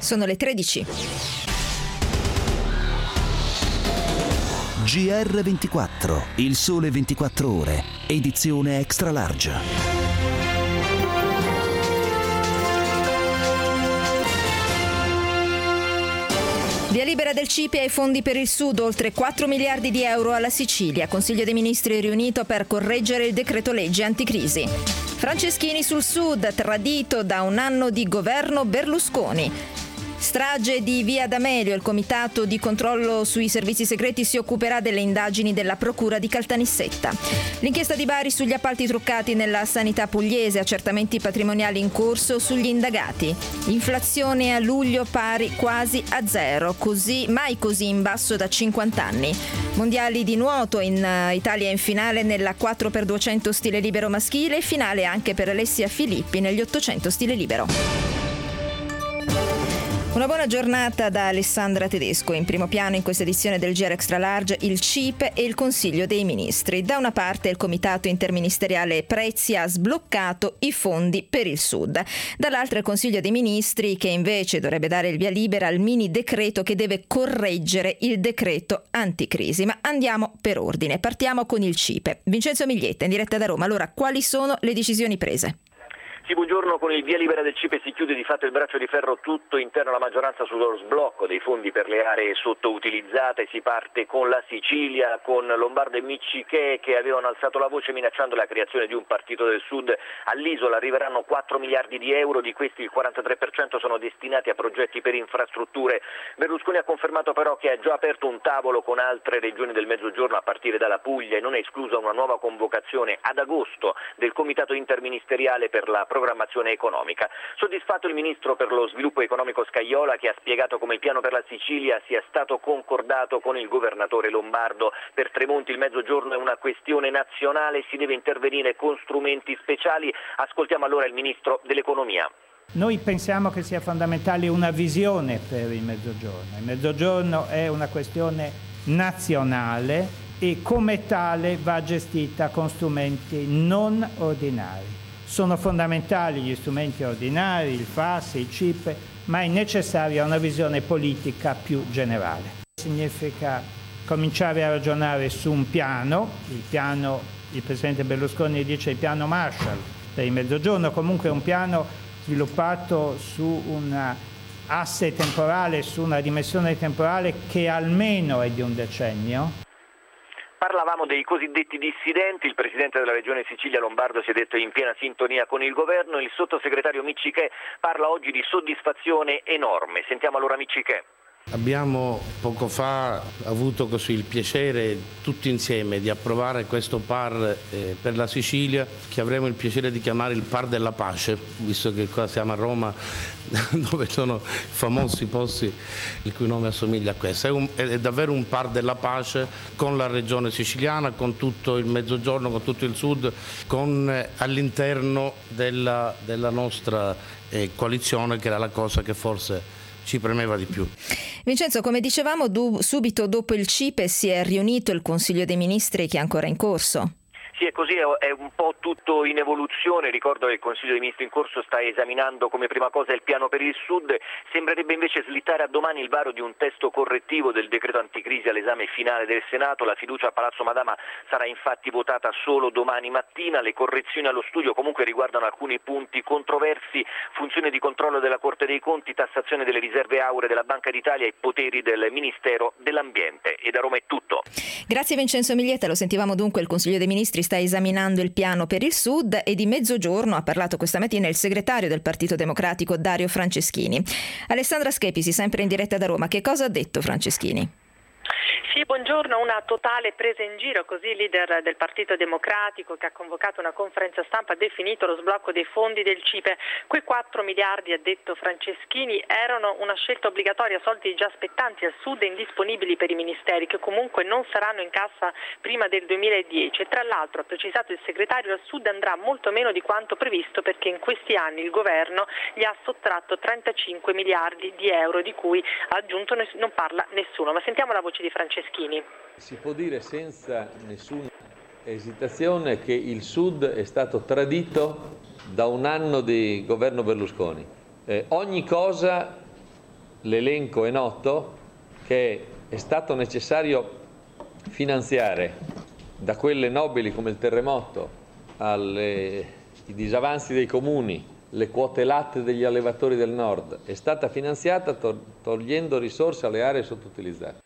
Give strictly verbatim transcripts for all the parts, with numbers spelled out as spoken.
Sono le tredici. G R ventiquattro, il sole ventiquattro ore, edizione extra large. Via libera del C I P E ai fondi per il Sud, oltre quattro miliardi di euro alla Sicilia. Consiglio dei Ministri riunito per correggere il decreto legge anticrisi. Franceschini sul Sud, tradito da un anno di governo Berlusconi. Strage di Via D'Amelio, il comitato di controllo sui servizi segreti si occuperà delle indagini della procura di Caltanissetta. L'inchiesta di Bari sugli appalti truccati nella sanità pugliese, accertamenti patrimoniali in corso sugli indagati. Inflazione a luglio pari quasi a zero, così mai così in basso da cinquanta anni. Mondiali di nuoto, in uh, Italia in finale nella quattro per duecento stile libero maschile e finale anche per Alessia Filippi negli ottocento stile libero. Una buona giornata da Alessandra Tedesco. In primo piano in questa edizione del G R Extra Large il C I P E e il Consiglio dei Ministri. Da una parte il Comitato Interministeriale Prezzi ha sbloccato i fondi per il Sud. Dall'altra il Consiglio dei Ministri che invece dovrebbe dare il via libera al mini decreto che deve correggere il decreto anticrisi. Ma andiamo per ordine. Partiamo con il C I P E. Vincenzo Miglietta in diretta da Roma. Allora, quali sono le decisioni prese? Sì, buongiorno. Con il via libera del C I P E si chiude di fatto il braccio di ferro tutto interno alla maggioranza sullo sblocco dei fondi per le aree sottoutilizzate. Si parte con la Sicilia, con Lombardo e Miccichè che avevano alzato la voce minacciando la creazione di un partito del Sud. All'isola arriveranno quattro miliardi di euro, di questi il quarantatré per cento sono destinati a progetti per infrastrutture. Berlusconi ha confermato però che ha già aperto un tavolo con altre regioni del Mezzogiorno a partire dalla Puglia e non è esclusa una nuova convocazione ad agosto del Comitato Interministeriale per la programmazione economica. Soddisfatto il ministro per lo sviluppo economico Scajola che ha spiegato come il piano per la Sicilia sia stato concordato con il governatore lombardo. Per Tremonti il Mezzogiorno è una questione nazionale, si deve intervenire con strumenti speciali. Ascoltiamo allora il ministro dell'economia. Noi pensiamo che sia fondamentale una visione per il Mezzogiorno. Il Mezzogiorno è una questione nazionale e come tale va gestita con strumenti non ordinari. Sono fondamentali gli strumenti ordinari, il F A S, il C I P E, ma è necessaria una visione politica più generale. Significa cominciare a ragionare su un piano, il piano, il Presidente Berlusconi dice il piano Marshall per il Mezzogiorno, comunque un piano sviluppato su un asse temporale, su una dimensione temporale che almeno è di un decennio. Parlavamo dei cosiddetti dissidenti, il presidente della regione Sicilia Lombardo si è detto in piena sintonia con il governo, il sottosegretario Miccichè parla oggi di soddisfazione enorme. Sentiamo allora Miccichè. Abbiamo poco fa avuto così il piacere tutti insieme di approvare questo P A R eh, per la Sicilia che avremo il piacere di chiamare il P A R della pace, visto che qua siamo a Roma dove sono famosi posti il cui nome assomiglia a questo. È, un, è davvero un P A R della pace con la regione siciliana, con tutto il Mezzogiorno, con tutto il Sud, con eh, all'interno della, della nostra eh, coalizione, che era la cosa che forse ci premeva di più. Vincenzo, come dicevamo, du- subito dopo il C I P E si è riunito il Consiglio dei Ministri che è ancora in corso. Sì, è così, è un po' tutto in evoluzione. Ricordo che il Consiglio dei Ministri in corso sta esaminando come prima cosa il piano per il Sud. Sembrerebbe invece slittare a domani il varo di un testo correttivo del decreto anticrisi all'esame finale del Senato. La fiducia a Palazzo Madama sarà infatti votata solo domani mattina. Le correzioni allo studio comunque riguardano alcuni punti controversi: funzione di controllo della Corte dei Conti, tassazione delle riserve auree della Banca d'Italia e poteri del Ministero dell'Ambiente. E da Roma è tutto. Grazie Vincenzo Miglietta. Lo sentivamo dunque, il Consiglio dei Ministri sta esaminando il piano per il Sud e di Mezzogiorno ha parlato questa mattina il segretario del Partito Democratico Dario Franceschini. Alessandra Schepisi, sempre in diretta da Roma. Che cosa ha detto Franceschini? Sì, buongiorno. Una totale presa in giro, così il leader del Partito Democratico, che ha convocato una conferenza stampa, ha definito lo sblocco dei fondi del C I P E. Quei quattro miliardi, ha detto Franceschini, erano una scelta obbligatoria, soldi già spettanti al Sud e indisponibili per i ministeri, che comunque non saranno in cassa prima del duemiladieci. E tra l'altro, ha precisato il segretario, al Sud andrà molto meno di quanto previsto, perché in questi anni il governo gli ha sottratto trentacinque miliardi di euro, di cui, ha aggiunto, non parla nessuno. Ma sentiamo la voce di Franceschini. Si può dire senza nessuna esitazione che il Sud è stato tradito da un anno di governo Berlusconi. Eh, ogni cosa L'elenco è noto, che è stato necessario finanziare da quelle nobili come il terremoto ai disavanzi dei comuni, le quote latte degli allevatori del nord, è stata finanziata to- togliendo risorse alle aree sottoutilizzate.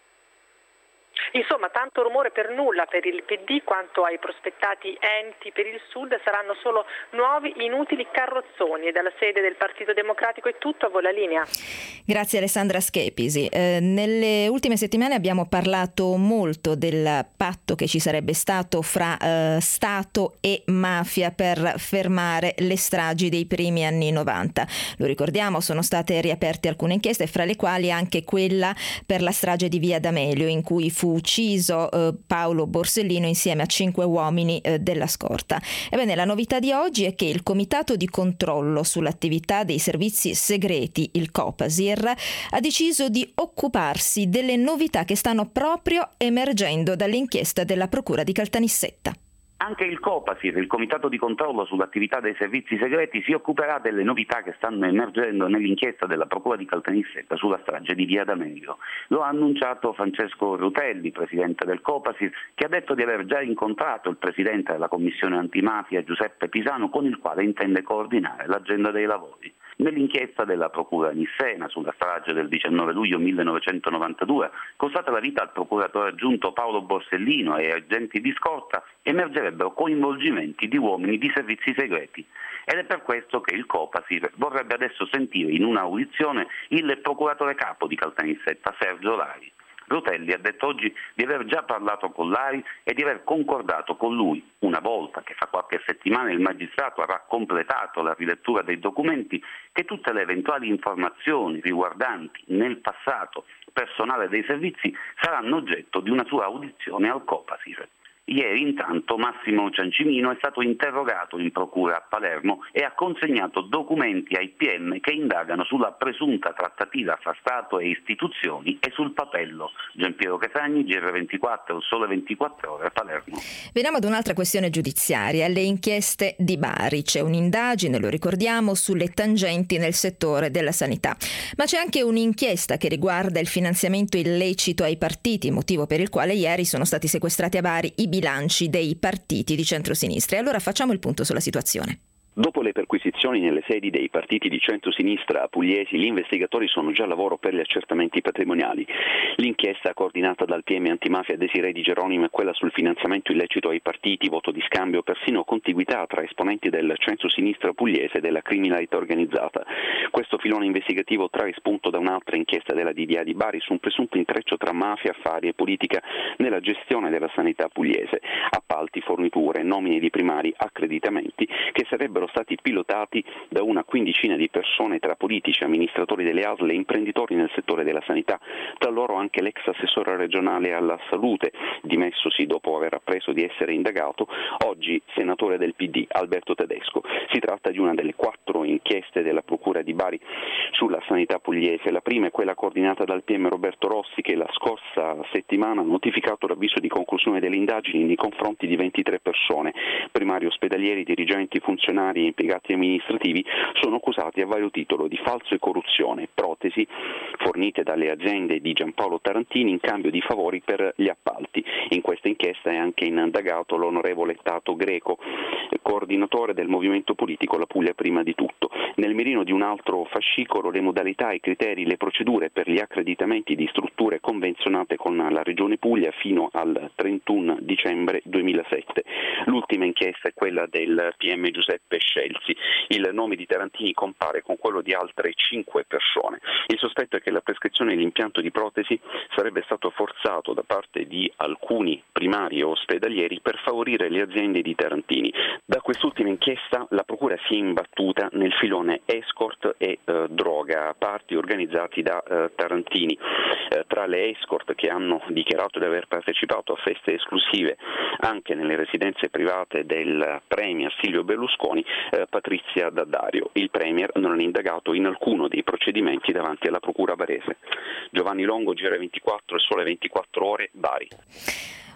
Insomma, tanto rumore per nulla per il P D quanto ai prospettati enti per il Sud. Saranno solo nuovi inutili carrozzoni. E dalla sede del Partito Democratico è tutto, a voi la linea. Grazie Alessandra Schepisi. Eh, nelle ultime settimane abbiamo parlato molto del patto che ci sarebbe stato fra eh, Stato e mafia per fermare le stragi dei primi anni novanta. Lo ricordiamo, sono state riaperte alcune inchieste, fra le quali anche quella per la strage di Via D'Amelio, in cui fu ucciso eh, Paolo Borsellino insieme a cinque uomini eh, della scorta. Ebbene, la novità di oggi è che il Comitato di controllo sull'attività dei servizi segreti, il Copasir, ha deciso di occuparsi delle novità che stanno proprio emergendo dall'inchiesta della Procura di Caltanissetta. Anche il Copasir, il Comitato di controllo sull'attività dei servizi segreti, si occuperà delle novità che stanno emergendo nell'inchiesta della Procura di Caltanissetta sulla strage di Via D'Amelio. Lo ha annunciato Francesco Rutelli, presidente del Copasir, che ha detto di aver già incontrato il presidente della Commissione Antimafia, Giuseppe Pisano, con il quale intende coordinare l'agenda dei lavori. Nell'inchiesta della Procura nissena sulla strage del diciannove luglio millenovecentonovantadue, costata la vita al procuratore aggiunto Paolo Borsellino e agenti di scorta, emergerebbero coinvolgimenti di uomini di servizi segreti. Ed è per questo che il Copasir vorrebbe adesso sentire in un'audizione il procuratore capo di Caltanissetta, Sergio Lari. Rutelli ha detto oggi di aver già parlato con Lari e di aver concordato con lui, una volta che fra qualche settimana il magistrato avrà completato la rilettura dei documenti, che tutte le eventuali informazioni riguardanti nel passato personale dei servizi saranno oggetto di una sua audizione al Copasir. Ieri intanto Massimo Ciancimino è stato interrogato in procura a Palermo e ha consegnato documenti ai P M che indagano sulla presunta trattativa fra Stato e istituzioni e sul papello. Giampiero Casagni, G R ventiquattro, Sole ventiquattro Ore, Palermo. Veniamo ad un'altra questione giudiziaria, le inchieste di Bari. C'è un'indagine, lo ricordiamo, sulle tangenti nel settore della sanità. Ma c'è anche un'inchiesta che riguarda il finanziamento illecito ai partiti, motivo per il quale ieri sono stati sequestrati a Bari i bilanci dei partiti di centrosinistra. E allora facciamo il punto sulla situazione. Dopo le perquisizioni nelle sedi dei partiti di centrosinistra pugliesi, gli investigatori sono già a lavoro per gli accertamenti patrimoniali. L'inchiesta coordinata dal P M antimafia Desiree Di Geronimo è quella sul finanziamento illecito ai partiti, voto di scambio, persino contiguità tra esponenti del centrosinistra pugliese e della criminalità organizzata. Questo filone investigativo trae spunto da un'altra inchiesta della D D A di Bari su un presunto intreccio tra mafia, affari e politica nella gestione della sanità pugliese, appalti, forniture, nomine di primari, accreditamenti che sarebbero stati pilotati da una quindicina di persone tra politici, amministratori delle A S L e imprenditori nel settore della sanità, tra loro anche l'ex assessore regionale alla salute, dimessosi dopo aver appreso di essere indagato, oggi senatore del P D, Alberto Tedesco. Si tratta di una delle quattro inchieste della Procura di Bari sulla sanità pugliese. La prima è quella coordinata dal P M Roberto Rossi, che la scorsa settimana ha notificato l'avviso di conclusione delle indagini nei confronti di ventitré persone, primari ospedalieri, dirigenti, funzionari e impiegati amministrativi, sono accusati a vario titolo di falso e corruzione, protesi fornite dalle aziende di Giampaolo Tarantini in cambio di favori per gli appalti. In questa inchiesta è anche indagato l'onorevole Tato Greco, coordinatore del movimento politico La Puglia Prima di Tutto. Nel mirino di un altro fascicolo le modalità, i criteri, le procedure per gli accreditamenti di strutture convenzionate con la Regione Puglia fino al trentuno dicembre duemilasette. L'ultima inchiesta è quella del P M Giuseppe Scelsi. Il nome di Tarantini compare con quello di altre cinque persone. Il sospetto è che la prescrizione dell'impianto di protesi sarebbe stato forzato da parte di alcuni primari e ospedalieri per favorire le aziende di Tarantini. Da quest'ultima inchiesta la Procura si è imbattuta nel filone escort e eh, droga, parti organizzati da eh, Tarantini. Eh, tra le escort che hanno dichiarato di aver partecipato a feste esclusive anche nelle residenze private del premier Silvio Berlusconi, eh, Patrizia D'Addario. Il premier non è indagato in alcuno dei procedimenti davanti alla Procura barese. Giovanni Longo, G R ventiquattro e Sole ventiquattro Ore, Bari.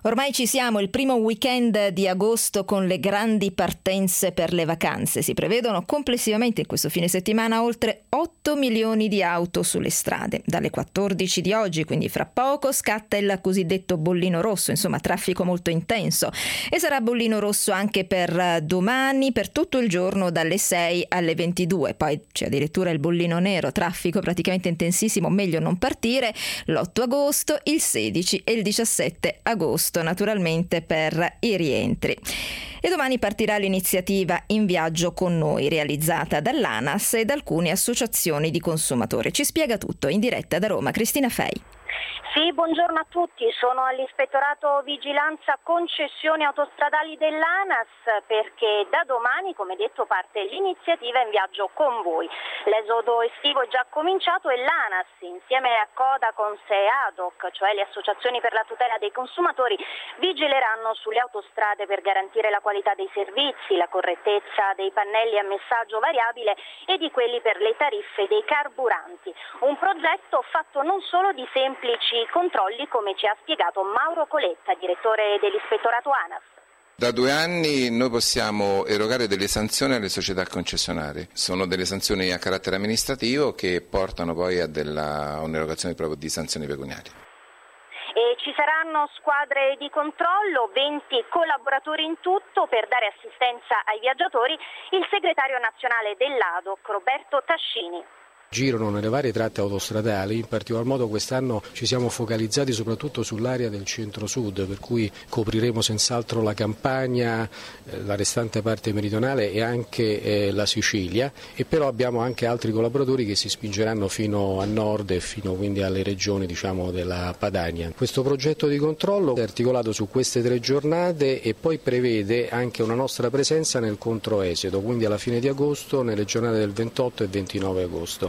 Ormai ci siamo, il primo weekend di agosto con le grandi partenze per le vacanze. Si prevedono complessivamente in questo fine settimana oltre otto milioni di auto sulle strade. Dalle quattordici di oggi, quindi fra poco, scatta il cosiddetto bollino rosso, insomma traffico molto intenso. E sarà bollino rosso anche per domani, per tutto il giorno dalle sei alle ventidue. Poi c'è addirittura il bollino nero, traffico praticamente intensissimo, meglio non partire, l'otto agosto, il sedici e il diciassette agosto. Naturalmente per i rientri. E domani partirà l'iniziativa In Viaggio con Noi, realizzata dall'ANAS e da alcune associazioni di consumatori. Ci spiega tutto in diretta da Roma Cristina Fei. Sì, buongiorno a tutti, sono all'Ispettorato Vigilanza Concessioni Autostradali dell'ANAS perché da domani, come detto, parte l'iniziativa In Viaggio con Voi. L'esodo estivo è già cominciato e l'ANAS, insieme a Codacons e ADOC, cioè le associazioni per la tutela dei consumatori, vigileranno sulle autostrade per garantire la qualità dei servizi, la correttezza dei pannelli a messaggio variabile e di quelli per le tariffe dei carburanti. Un progetto fatto non solo di semplici controlli, come ci ha spiegato Mauro Coletta, direttore dell'Ispettorato ANAS. Da due anni noi possiamo erogare delle sanzioni alle società concessionarie. Sono delle sanzioni a carattere amministrativo che portano poi a della, un'erogazione proprio di sanzioni pecuniarie. E ci saranno squadre di controllo, venti collaboratori in tutto per dare assistenza ai viaggiatori, il segretario nazionale dell'ADOC Roberto Tascini. Girano nelle varie tratte autostradali, in particolar modo quest'anno ci siamo focalizzati soprattutto sull'area del centro-sud, per cui copriremo senz'altro la Campania, la restante parte meridionale e anche eh, la Sicilia, e però abbiamo anche altri collaboratori che si spingeranno fino a nord e fino quindi alle regioni, diciamo, della Padania. Questo progetto di controllo è articolato su queste tre giornate e poi prevede anche una nostra presenza nel controesodo, quindi alla fine di agosto, nelle giornate del ventotto e ventinove agosto.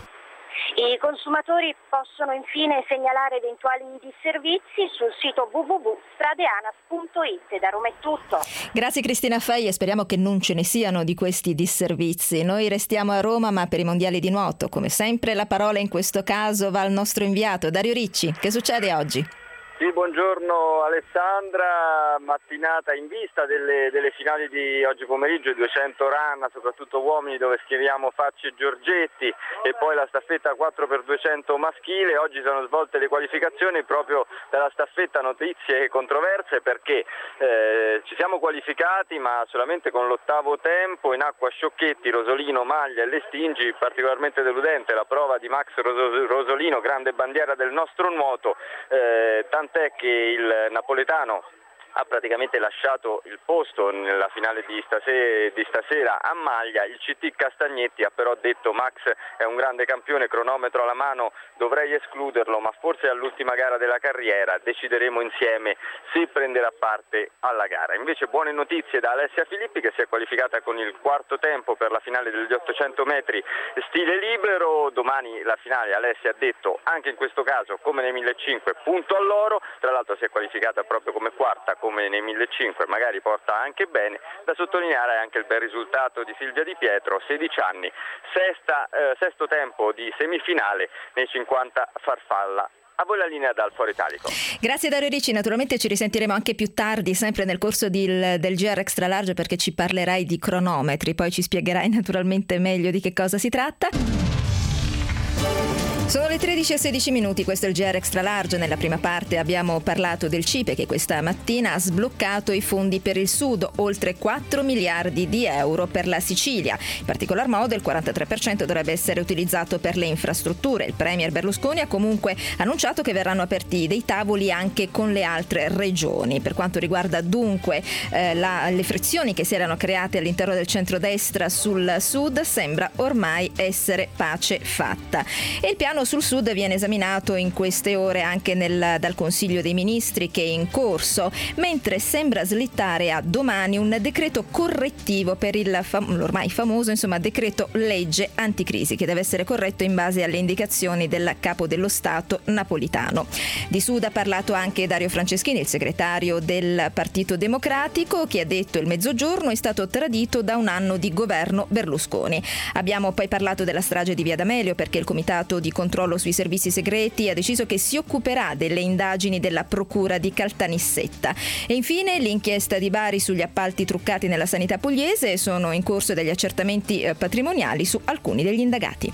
I consumatori possono infine segnalare eventuali disservizi sul sito w w w punto stradeanas punto i t. Da Roma è tutto. Grazie Cristina Fei e speriamo che non ce ne siano di questi disservizi. Noi restiamo a Roma, ma per i mondiali di nuoto, come sempre, la parola in questo caso va al nostro inviato Dario Ricci. Che succede oggi? Sì, buongiorno Alessandra, mattinata in vista delle, delle finali di oggi pomeriggio, i duecento run, soprattutto uomini, dove schieriamo Facci e Giorgetti, e poi la staffetta quattro per duecento maschile. Oggi sono svolte le qualificazioni, proprio dalla staffetta notizie controverse perché eh, ci siamo qualificati ma solamente con l'ottavo tempo in acqua Sciocchetti, Rosolino, Maglia e Lestingi. Particolarmente deludente la prova di Max Rosolino, grande bandiera del nostro nuoto, eh, tant'è che il napoletano ha praticamente lasciato il posto nella finale di stasera, di stasera a Maglia. Il C T Castagnetti ha però detto: Max è un grande campione, cronometro alla mano, dovrei escluderlo, ma forse all'ultima gara della carriera decideremo insieme se prenderà parte alla gara. Invece buone notizie da Alessia Filippi, che si è qualificata con il quarto tempo per la finale degli ottocento metri stile libero. Domani la finale, Alessia ha detto, anche in questo caso come nei millecinquecento, punto all'oro. Tra l'altro si è qualificata proprio come quarta, come nei millecinquecento, magari porta anche bene. Da sottolineare anche il bel risultato di Silvia Di Pietro, sedici anni, sesta, eh, sesto tempo di semifinale nei cinquanta farfalla. A voi la linea dal Foro Italico. Grazie Dario Ricci, naturalmente ci risentiremo anche più tardi, sempre nel corso di, del G R Extra Large, perché ci parlerai di cronometri, poi ci spiegherai naturalmente meglio di che cosa si tratta. Sono le tredici e sedici minuti, questo è il G R Extra Large. Nella prima parte abbiamo parlato del C I P E che questa mattina ha sbloccato i fondi per il Sud, oltre quattro miliardi di euro per la Sicilia. In particolar modo il quarantatré per cento dovrebbe essere utilizzato per le infrastrutture. Il premier Berlusconi ha comunque annunciato che verranno aperti dei tavoli anche con le altre regioni. Per quanto riguarda dunque eh, la, le frizioni che si erano create all'interno del centrodestra sul Sud, sembra ormai essere pace fatta. E il piano sul Sud viene esaminato in queste ore anche nel, dal Consiglio dei Ministri, che è in corso, mentre sembra slittare a domani un decreto correttivo per il fam- l'ormai famoso insomma decreto legge anticrisi, che deve essere corretto in base alle indicazioni del capo dello Stato Napolitano. Di Sud ha parlato anche Dario Franceschini, il segretario del Partito Democratico, che ha detto: il Mezzogiorno è stato tradito da un anno di governo Berlusconi. Abbiamo poi parlato della strage di Via D'Amelio, perché il comitato di controllo controllo sui servizi segreti ha deciso che si occuperà delle indagini della procura di Caltanissetta. E infine l'inchiesta di Bari sugli appalti truccati nella sanità pugliese. Sono in corso degli accertamenti patrimoniali su alcuni degli indagati.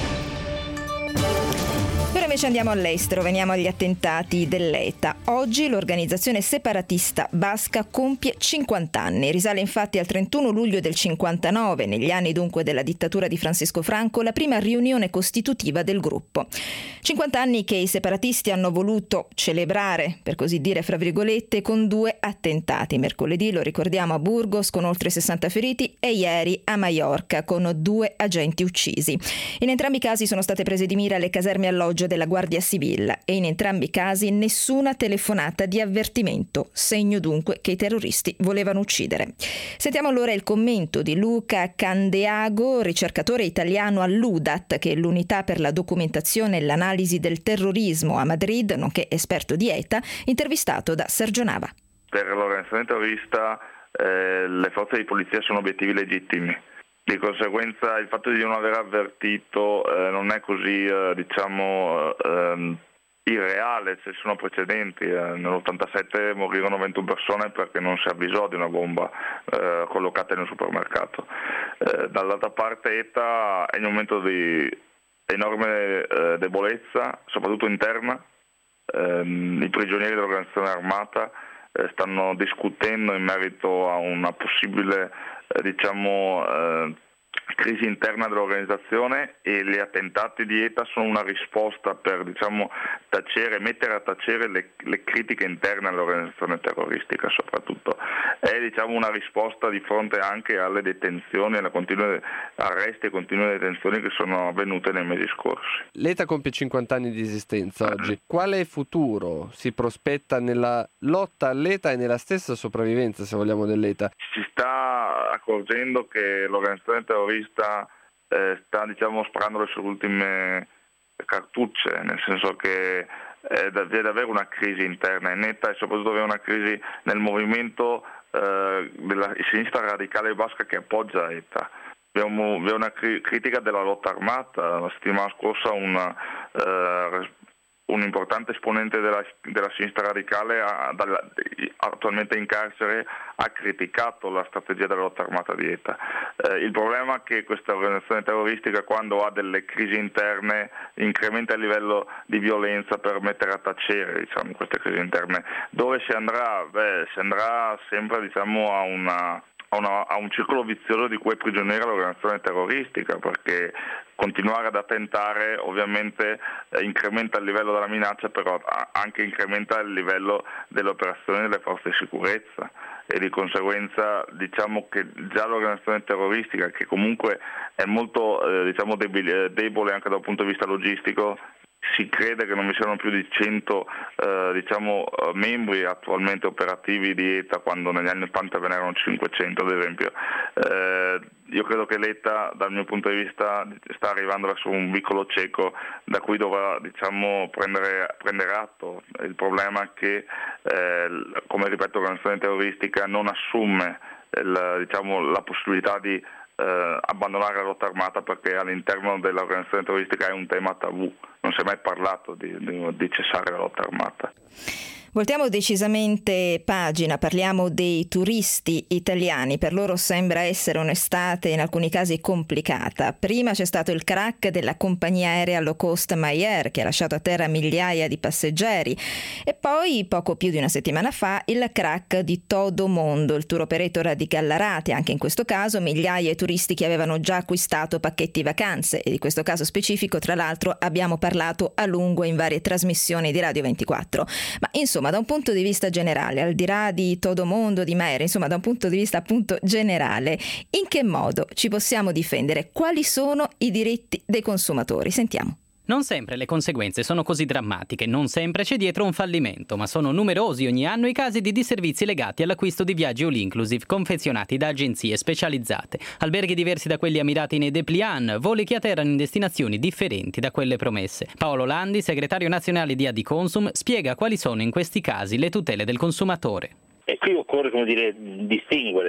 Ora invece andiamo all'estero, veniamo agli attentati dell'ETA. Oggi l'organizzazione separatista basca compie cinquanta anni. Risale infatti al trentuno luglio del cinquantanove, negli anni dunque della dittatura di Francisco Franco, la prima riunione costitutiva del gruppo. cinquanta anni che i separatisti hanno voluto celebrare, per così dire, fra virgolette, con due attentati. Mercoledì, lo ricordiamo, a Burgos con oltre sessanta feriti e ieri a Maiorca con due agenti uccisi. In entrambi i casi sono state prese di mira le caserme alloggio della Guardia Civile e in entrambi i casi nessuna telefonata di avvertimento, segno dunque che i terroristi volevano uccidere. Sentiamo allora il commento di Luca Candeago, ricercatore italiano all'U D A T, che è l'unità per la documentazione e l'analisi del terrorismo a Madrid, nonché esperto di ETA, intervistato da Sergio Nava. Per l'organizzazione terrorista eh, le forze di polizia sono obiettivi legittimi. Di conseguenza il fatto di non aver avvertito eh, non è così eh, diciamo eh, irreale, ci sono precedenti. Eh, nell'ottantasette morirono ventuno persone perché non si avvisò di una bomba eh, collocata in un supermercato. Eh, dall'altra parte ETA è in un momento di enorme eh, debolezza, soprattutto interna. Eh, I prigionieri dell'organizzazione armata eh, stanno discutendo in merito a una possibile eh, diciamo eh, crisi interna dell'organizzazione, e gli attentati di ETA sono una risposta per diciamo tacere, mettere a tacere le, le critiche interne all'organizzazione terroristica soprattutto. È diciamo una risposta di fronte anche alle detenzioni, alle continue arresti e continue detenzioni che sono avvenute nei mesi scorsi. L'ETA compie cinquanta anni di esistenza oggi. Quale futuro si prospetta nella lotta all'ETA e nella stessa sopravvivenza, se vogliamo, dell'ETA? Si sta accorgendo che l'organizzazione terrorista eh, sta diciamo sparando le sue ultime cartucce, nel senso che eh, deve avere una crisi interna in ETA e soprattutto avere una crisi nel movimento eh, della sinistra radicale basca che appoggia ETA. Abbiamo, abbiamo una cri- critica della lotta armata. La settimana scorsa una eh, un importante esponente della, della sinistra radicale ha, dalla, attualmente in carcere, ha criticato la strategia della lotta armata di ETA. Eh, il problema è che questa organizzazione terroristica, quando ha delle crisi interne, incrementa il livello di violenza per mettere a tacere diciamo, queste crisi interne. Dove si andrà? Beh, si andrà sempre diciamo, a una... A, una, a un circolo vizioso di cui è prigioniera l'organizzazione terroristica, perché continuare ad attentare ovviamente eh, incrementa il livello della minaccia, però anche incrementa il livello delle operazioni delle forze di sicurezza, e di conseguenza diciamo che già l'organizzazione terroristica, che comunque è molto eh, diciamo debole, debole anche dal punto di vista logistico, si crede che non vi siano più di cento eh, diciamo, membri attualmente operativi di ETA, quando negli anni ottanta ve ne erano cinquecento ad esempio. Eh, io credo che l'ETA dal mio punto di vista sta arrivando verso un vicolo cieco da cui dovrà diciamo, prendere, prendere atto. Il problema è che, eh, come ripeto, l'organizzazione terroristica non assume il, diciamo, la possibilità di Eh, abbandonare la lotta armata, perché all'interno dell'organizzazione terroristica è un tema tabù, non si è mai parlato di, di, di cessare la lotta armata. Voltiamo decisamente pagina, parliamo dei turisti italiani. Per loro sembra essere un'estate in alcuni casi complicata. Prima c'è stato il crack della compagnia aerea low cost MyAir, che ha lasciato a terra migliaia di passeggeri, e poi poco più di una settimana fa il crack di Todo Mondo, il tour operator di Gallarate. Anche in questo caso migliaia di turisti che avevano già acquistato pacchetti vacanze, e di questo caso specifico tra l'altro abbiamo parlato a lungo in varie trasmissioni di Radio ventiquattro. Ma insomma, da un punto di vista generale, al di là di Todo Mondo, di MyAir, insomma da un punto di vista appunto generale, in che modo ci possiamo difendere? Quali sono i diritti dei consumatori? Sentiamo. Non sempre le conseguenze sono così drammatiche, non sempre c'è dietro un fallimento, ma sono numerosi ogni anno i casi di disservizi legati all'acquisto di viaggi all inclusive confezionati da agenzie specializzate, alberghi diversi da quelli ammirati nei dépliant, voli che atterrano in destinazioni differenti da quelle promesse. Paolo Landi, segretario nazionale di Adiconsum, spiega quali sono in questi casi le tutele del consumatore. E qui occorre, come dire, distinguere.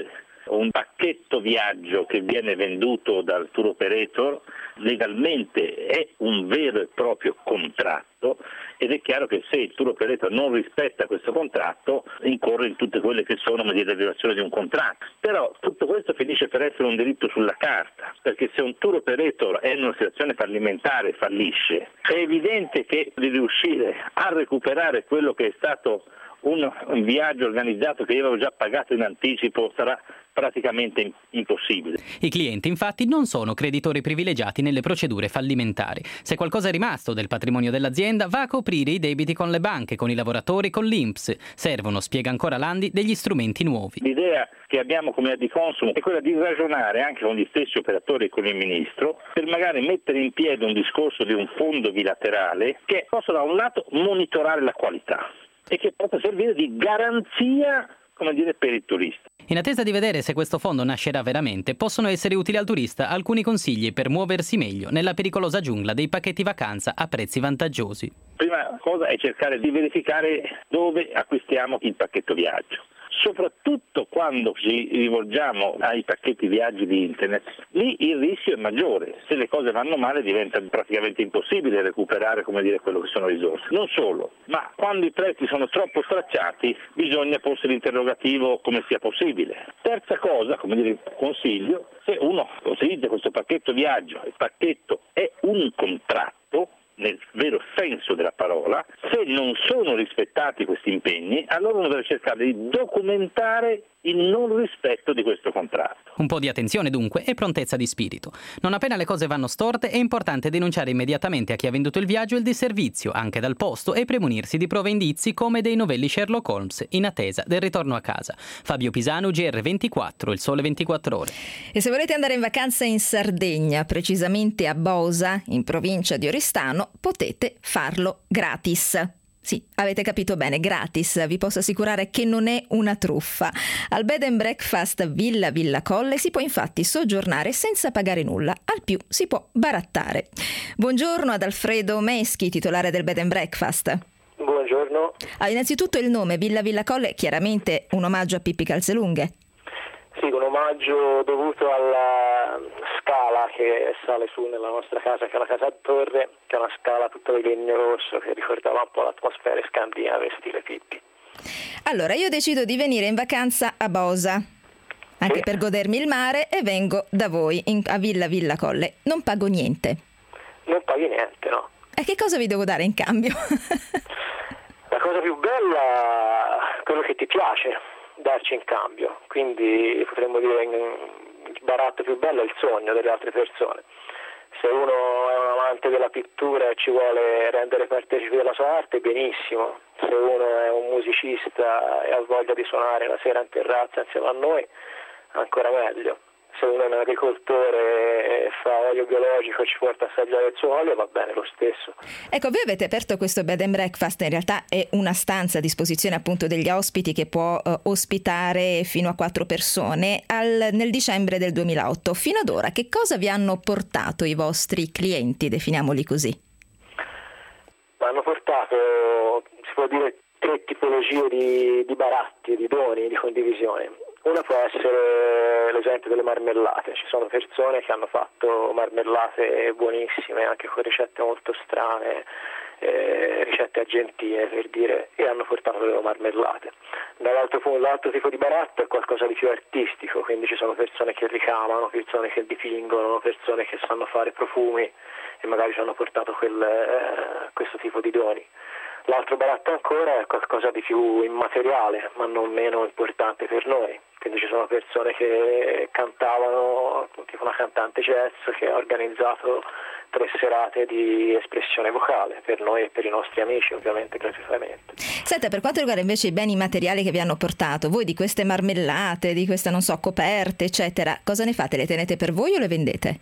un pacchetto viaggio che viene venduto dal tour operator legalmente è un vero e proprio contratto, ed è chiaro che se il tour operator non rispetta questo contratto incorre in tutte quelle che sono le violazioni di un contratto. Però tutto questo finisce per essere un diritto sulla carta, perché se un tour operator è in una situazione fallimentare e fallisce, è evidente che di riuscire a recuperare quello che è stato un, un viaggio organizzato che io avevo già pagato in anticipo sarà praticamente impossibile. I clienti infatti non sono creditori privilegiati nelle procedure fallimentari. Se qualcosa è rimasto del patrimonio dell'azienda va a coprire i debiti con le banche, con i lavoratori, con l'I N P S. Servono, spiega ancora Landi, degli strumenti nuovi. L'idea che abbiamo come Adiconsum è quella di ragionare anche con gli stessi operatori e con il Ministro per magari mettere in piedi un discorso di un fondo bilaterale che possa da un lato monitorare la qualità e che possa servire di garanzia, come dire, per il turista. In attesa di vedere se questo fondo nascerà veramente, possono essere utili al turista alcuni consigli per muoversi meglio nella pericolosa giungla dei pacchetti vacanza a prezzi vantaggiosi. Prima cosa è cercare di verificare dove acquistiamo il pacchetto viaggio. Soprattutto quando ci rivolgiamo ai pacchetti viaggi di internet, lì il rischio è maggiore. Se le cose vanno male diventa praticamente impossibile recuperare, come dire, quello che sono risorse. Non solo, ma quando i prezzi sono troppo stracciati bisogna porsi l'interrogativo come sia possibile. Terza cosa, come dire, consiglio, se uno utilizza questo pacchetto viaggio, il pacchetto è un contratto, nel vero senso della parola, se non sono rispettati questi impegni, allora uno deve cercare di documentare il non rispetto di questo contratto. Un po' di attenzione dunque e prontezza di spirito. Non appena le cose vanno storte è importante denunciare immediatamente a chi ha venduto il viaggio il disservizio, anche dal posto, e premunirsi di prove e indizi come dei novelli Sherlock Holmes in attesa del ritorno a casa. Fabio Pisano, G R ventiquattro, Il Sole ventiquattro Ore. E se volete andare in vacanza in Sardegna, precisamente a Bosa, in provincia di Oristano, potete farlo gratis. Sì, avete capito bene, gratis. Vi posso assicurare che non è una truffa. Al Bed and Breakfast Villa Villa Colle si può infatti soggiornare senza pagare nulla, al più si può barattare. Buongiorno ad Alfredo Meschi, titolare del Bed and Breakfast. Buongiorno. Ah, innanzitutto il nome Villa Villa Colle, chiaramente un omaggio a Pippi Calzelunghe. Sì, un omaggio dovuto alla scala che sale su nella nostra casa, che è la casa a torre, che è una scala tutta di legno rosso che ricordava un po' l'atmosfera scandinava stile Pippi. Allora, io decido di venire in vacanza a Bosa, anche sì, per godermi il mare, e vengo da voi in, a Villa Villa Colle. Non pago niente. Non paghi niente, no? E che cosa vi devo dare in cambio? La cosa più bella, quello che ti piace darci in cambio, quindi potremmo dire il baratto più bello è il sogno delle altre persone. Se uno è un amante della pittura e ci vuole rendere partecipi della sua arte, benissimo. Se uno è un musicista e ha voglia di suonare la sera in terrazza insieme a noi, ancora meglio. Se uno è un agricoltore e fa olio biologico e ci porta a assaggiare il suo olio, va bene lo stesso. Ecco, voi avete aperto questo Bed and Breakfast, in realtà è una stanza a disposizione appunto degli ospiti che può uh, ospitare fino a quattro persone al, nel dicembre del duemilaotto. Fino ad ora che cosa vi hanno portato i vostri clienti, definiamoli così? Hanno portato, si può dire, tre tipologie di, di baratti, di doni, di condivisione. Una può essere l'esempio delle marmellate. Ci sono persone che hanno fatto marmellate buonissime, anche con ricette molto strane, eh, ricette argentine per dire, e hanno portato le loro marmellate. Dall'altro, l'altro tipo di baratto è qualcosa di più artistico, quindi ci sono persone che ricamano, persone che dipingono, persone che sanno fare profumi e magari ci hanno portato quel, eh, questo tipo di doni. L'altro baratto ancora è qualcosa di più immateriale, ma non meno importante per noi. Quindi ci sono persone che cantavano, tipo una cantante jazz che ha organizzato tre serate di espressione vocale per noi e per i nostri amici, ovviamente gratuitamente. Senta, per quanto riguarda invece i beni materiali che vi hanno portato, voi di queste marmellate, di queste, non so, coperte, eccetera, cosa ne fate? Le tenete per voi o le vendete?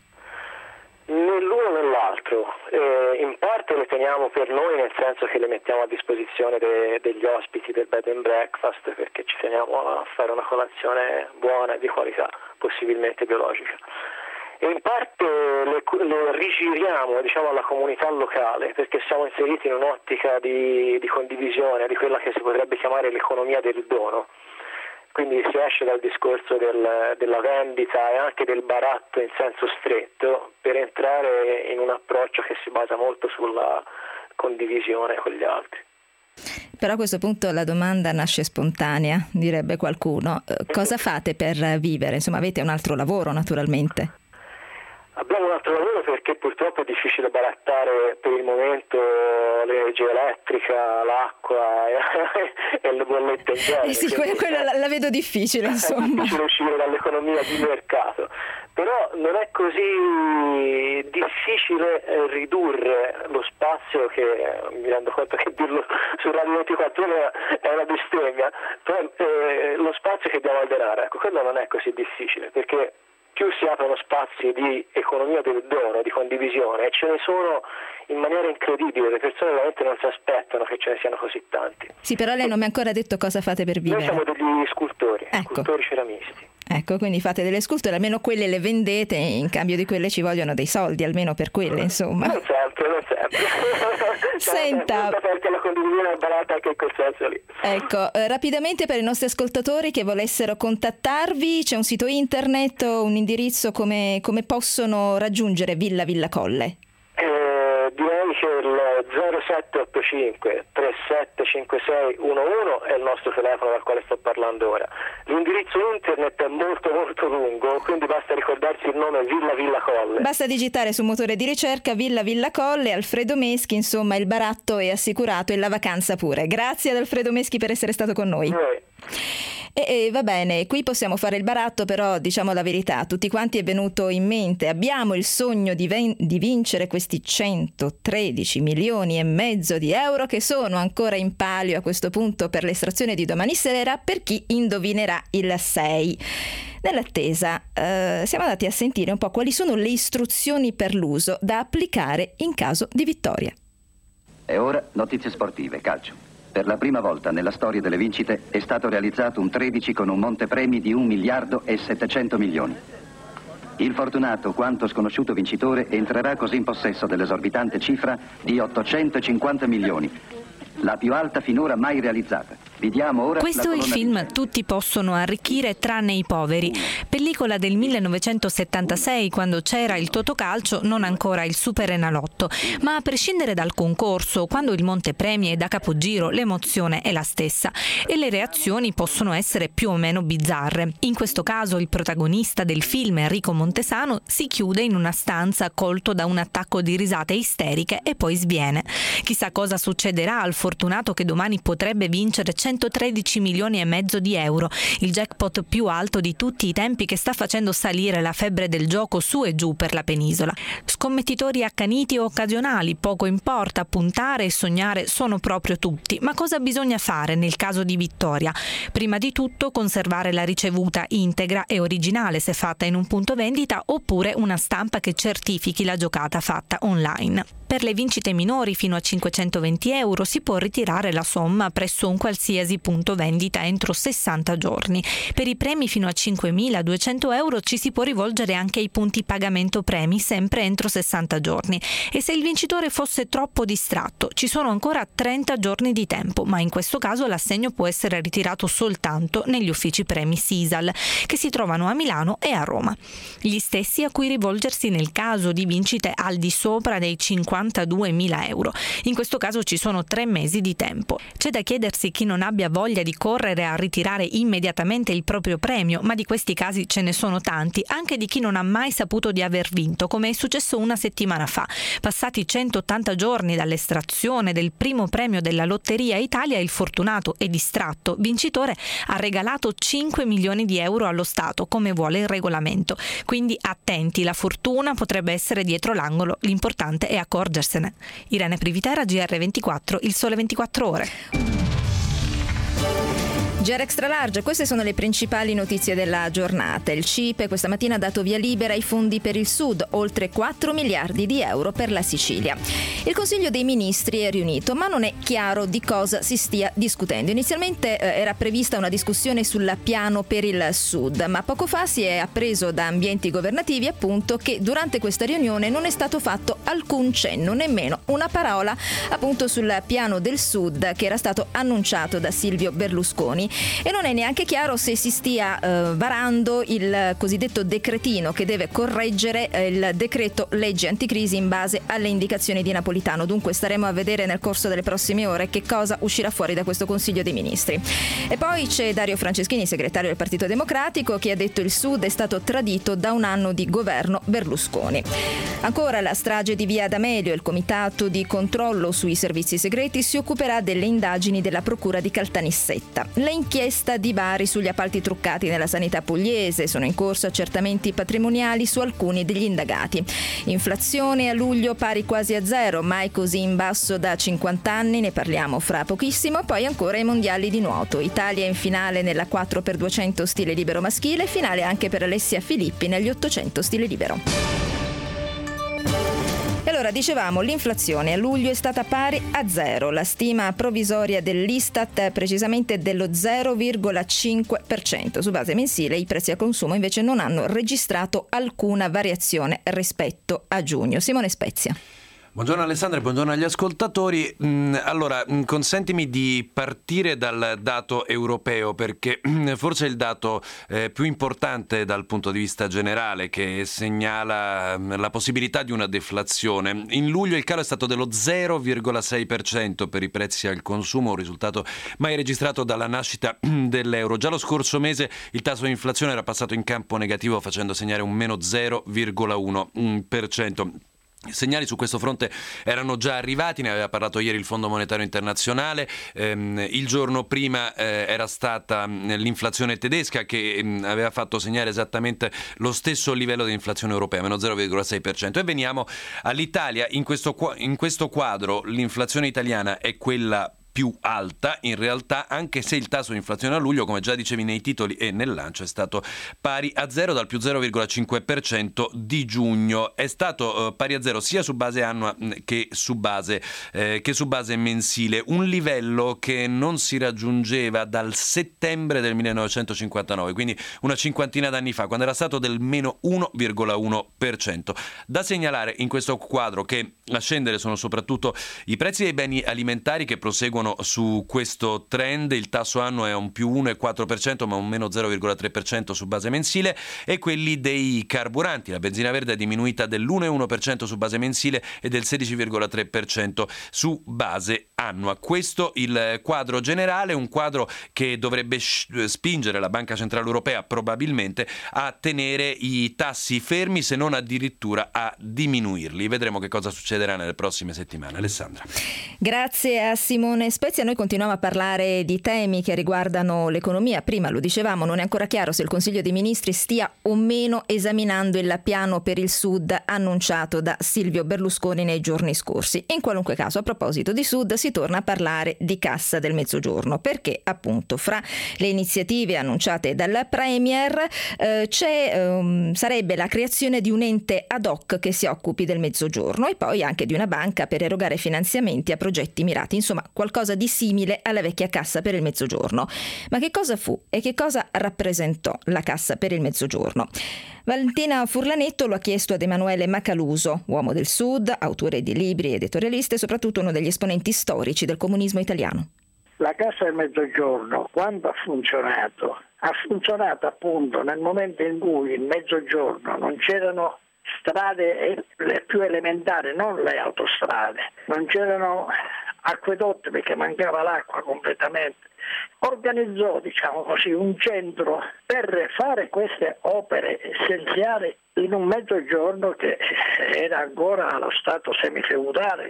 Né l'uno né l'altro, eh, in parte le teniamo per noi, nel senso che le mettiamo a disposizione de- degli ospiti del Bed and Breakfast, perché ci teniamo a fare una colazione buona e di qualità, possibilmente biologica. E in parte le, le rigiriamo, diciamo, alla comunità locale, perché siamo inseriti in un'ottica di, di condivisione, di quella che si potrebbe chiamare l'economia del dono. Quindi si esce dal discorso del, della vendita e anche del baratto in senso stretto per entrare in un approccio che si basa molto sulla condivisione con gli altri. Però a questo punto la domanda nasce spontanea, direbbe qualcuno. Cosa fate per vivere? Insomma, avete un altro lavoro naturalmente? Abbiamo un altro lavoro perché purtroppo è difficile barattare per il momento l'energia elettrica, l'acqua e, e le bollette in genere. Eh sì, quella, quella la, la vedo difficile, insomma. È difficile uscire dall'economia di mercato, però non è così difficile ridurre lo spazio, che mi rendo conto che dirlo su Radio ventiquattro ore è una bestemmia, però eh, lo spazio che diamo al denaro, ecco, quello non è così difficile, perché più si aprono spazi di economia del dono, di condivisione, e ce ne sono in maniera incredibile, le persone veramente non si aspettano che ce ne siano così tanti. Sì, però lei non mi ha ancora detto cosa fate per vivere. Noi siamo degli scultori, ecco. scultori ceramisti. Ecco, quindi fate delle sculture, almeno quelle le vendete, in cambio di quelle ci vogliono dei soldi, almeno per quelle, insomma. Non sempre, non sempre. Senta, perché la condivisione è barata anche in quel senso lì. Ecco, eh, rapidamente per i nostri ascoltatori che volessero contattarvi, c'è un sito internet o un indirizzo, come, come possono raggiungere Villa Villa Colle? Eh, direi che il zero sette otto cinque tre sette cinque sei uno uno è il nostro telefono dal quale sto parlando ora. L'indirizzo internet è molto molto lungo, quindi basta ricordarsi il nome Villa Villa Colle. Basta digitare su motore di ricerca Villa Villa Colle, Alfredo Meschi, insomma il baratto è assicurato e la vacanza pure. Grazie ad Alfredo Meschi per essere stato con noi. Noi. E, e va bene, qui possiamo fare il baratto, però diciamo la verità, tutti quanti è venuto in mente, abbiamo il sogno di, ven- di vincere questi centotredici milioni e mezzo di euro che sono ancora in palio a questo punto per l'estrazione di domani sera per chi indovinerà il sei. Nell'attesa eh, siamo andati a sentire un po' quali sono le istruzioni per l'uso da applicare in caso di vittoria. E ora notizie sportive, calcio. Per la prima volta nella storia delle vincite è stato realizzato un tredici con un montepremi di un miliardo e settecento milioni. Il fortunato quanto sconosciuto vincitore entrerà così in possesso dell'esorbitante cifra di ottocentocinquanta milioni, la più alta finora mai realizzata. Vediamo ora. Questo è il film Tutti possono arricchire tranne i poveri, pellicola del millenovecentosettantasei, quando c'era il Totocalcio, non ancora il Superenalotto. Ma a prescindere dal concorso, quando il montepremi è da capogiro, l'emozione è la stessa e le reazioni possono essere più o meno bizzarre. In questo caso il protagonista del film, Enrico Montesano, si chiude in una stanza colto da un attacco di risate isteriche e poi sviene. Chissà cosa succederà al fortunato che domani potrebbe vincere centotredici milioni e mezzo di euro, il jackpot più alto di tutti i tempi che sta facendo salire la febbre del gioco su e giù per la penisola. Scommettitori accaniti o occasionali, poco importa, puntare e sognare sono proprio tutti. Ma cosa bisogna fare nel caso di vittoria? Prima di tutto conservare la ricevuta integra e originale se fatta in un punto vendita, oppure una stampa che certifichi la giocata fatta online. Per le vincite minori fino a cinquecentoventi euro si può ritirare la somma presso un qualsiasi punto vendita entro sessanta giorni. Per i premi fino a cinquemiladuecento euro ci si può rivolgere anche ai punti pagamento premi sempre entro sessanta giorni. E se il vincitore fosse troppo distratto, ci sono ancora trenta giorni di tempo, ma in questo caso l'assegno può essere ritirato soltanto negli uffici premi Sisal, che si trovano a Milano e a Roma. Gli stessi a cui rivolgersi nel caso di vincite al di sopra dei cinquantaduemila euro. In questo caso ci sono tre mesi di tempo. C'è da chiedersi chi non abbia voglia di correre a ritirare immediatamente il proprio premio, ma di questi casi ce ne sono tanti, anche di chi non ha mai saputo di aver vinto, come è successo una settimana fa. Passati centottanta giorni dall'estrazione del primo premio della Lotteria Italia, il fortunato e distratto vincitore ha regalato cinque milioni di euro allo Stato, come vuole il regolamento. Quindi attenti, la fortuna potrebbe essere dietro l'angolo, l'importante è accorgersene. Irene Privitera, G R ventiquattro, Il Sole ventiquattro Ore. G R Extra Large, queste sono le principali notizie della giornata. Il C I P E questa mattina ha dato via libera ai fondi per il Sud, oltre quattro miliardi di euro per la Sicilia. Il Consiglio dei Ministri è riunito, ma non è chiaro di cosa si stia discutendo. Inizialmente eh, era prevista una discussione sul piano per il Sud, ma poco fa si è appreso da ambienti governativi appunto che durante questa riunione non è stato fatto alcun cenno, nemmeno una parola appunto sul piano del Sud che era stato annunciato da Silvio Berlusconi. e non è neanche chiaro se si stia eh, varando il cosiddetto decretino che deve correggere eh, il decreto legge anticrisi in base alle indicazioni di Napolitano. Dunque staremo a vedere nel corso delle prossime ore che cosa uscirà fuori da questo Consiglio dei Ministri. E poi c'è Dario Franceschini, segretario del Partito Democratico, che ha detto il Sud è stato tradito da un anno di governo Berlusconi. Ancora la strage di Via D'Amelio. Il Comitato di controllo sui servizi segreti si occuperà delle indagini della Procura di Caltanissetta. L'inchiesta di Bari sugli appalti truccati nella sanità pugliese. Sono in corso accertamenti patrimoniali su alcuni degli indagati. Inflazione a luglio pari quasi a zero, mai così in basso da cinquanta anni, ne parliamo fra pochissimo. Poi ancora i mondiali di nuoto. Italia in finale nella quattro per duecento stile libero maschile, finale anche per Alessia Filippi negli ottocento stile libero. E allora dicevamo, l'inflazione a luglio è stata pari a zero, la stima provvisoria dell'Istat è precisamente dello zero virgola cinque per cento. Su base mensile i prezzi a consumo invece non hanno registrato alcuna variazione rispetto a giugno. Simone Spezia. Buongiorno Alessandra e buongiorno agli ascoltatori. Allora, consentimi di partire dal dato europeo, perché forse è il dato eh, più importante dal punto di vista generale, che segnala la possibilità di una deflazione. In luglio il calo è stato dello zero virgola sei per cento per i prezzi al consumo, un risultato mai registrato dalla nascita dell'euro. Già lo scorso mese il tasso di inflazione era passato in campo negativo, facendo segnare un meno zero virgola uno per cento. Segnali su questo fronte erano già arrivati, ne aveva parlato ieri il Fondo Monetario Internazionale. Ehm, il giorno prima eh, era stata l'inflazione tedesca che ehm, aveva fatto segnare esattamente lo stesso livello di inflazione europea, meno zero virgola sei per cento. E veniamo all'Italia. In questo, in questo quadro l'inflazione italiana è quella più alta in realtà, anche se il tasso di inflazione a luglio, come già dicevi nei titoli e nel lancio, è stato pari a zero dal più zero virgola cinque per cento di giugno. È stato eh, pari a zero sia su base annua che su base, eh, che su base mensile, un livello che non si raggiungeva dal settembre del millenovecentocinquantanove, quindi una cinquantina d'anni fa, quando era stato del meno uno virgola uno per cento. Da segnalare in questo quadro che a scendere sono soprattutto i prezzi dei beni alimentari, che proseguono su questo trend. Il tasso annuo è un più uno virgola quattro per cento ma un meno zero virgola tre per cento su base mensile, e quelli dei carburanti. La benzina verde è diminuita dell'uno virgola uno per cento su base mensile e del sedici virgola tre per cento su base annua. Questo il quadro generale, un quadro che dovrebbe spingere la Banca Centrale Europea probabilmente a tenere i tassi fermi, se non addirittura a diminuirli. Vedremo che cosa succederà nelle prossime settimane. Alessandra. Grazie a Simone Spezia. Noi continuiamo a parlare di temi che riguardano l'economia. Prima lo dicevamo, non è ancora chiaro se il Consiglio dei Ministri stia o meno esaminando il piano per il Sud annunciato da Silvio Berlusconi nei giorni scorsi. In qualunque caso, a proposito di Sud, si torna a parlare di Cassa del Mezzogiorno, perché appunto fra le iniziative annunciate dal Premier eh, c'è, um, sarebbe la creazione di un ente ad hoc che si occupi del Mezzogiorno, e poi anche di una banca per erogare finanziamenti a progetti mirati. Insomma, qualcosa di simile alla vecchia Cassa per il Mezzogiorno. Ma che cosa fu e che cosa rappresentò la Cassa per il Mezzogiorno? Valentina Furlanetto lo ha chiesto ad Emanuele Macaluso, uomo del Sud, autore di libri, editorialista e soprattutto uno degli esponenti storici del comunismo italiano. La Cassa del Mezzogiorno, quando ha funzionato, ha funzionato appunto nel momento in cui il Mezzogiorno non c'erano strade le più elementari, non le autostrade, non c'erano acquedotti perché mancava l'acqua completamente. Organizzò, diciamo così, un centro per fare queste opere essenziali in un Mezzogiorno che era ancora allo stato semifeudale.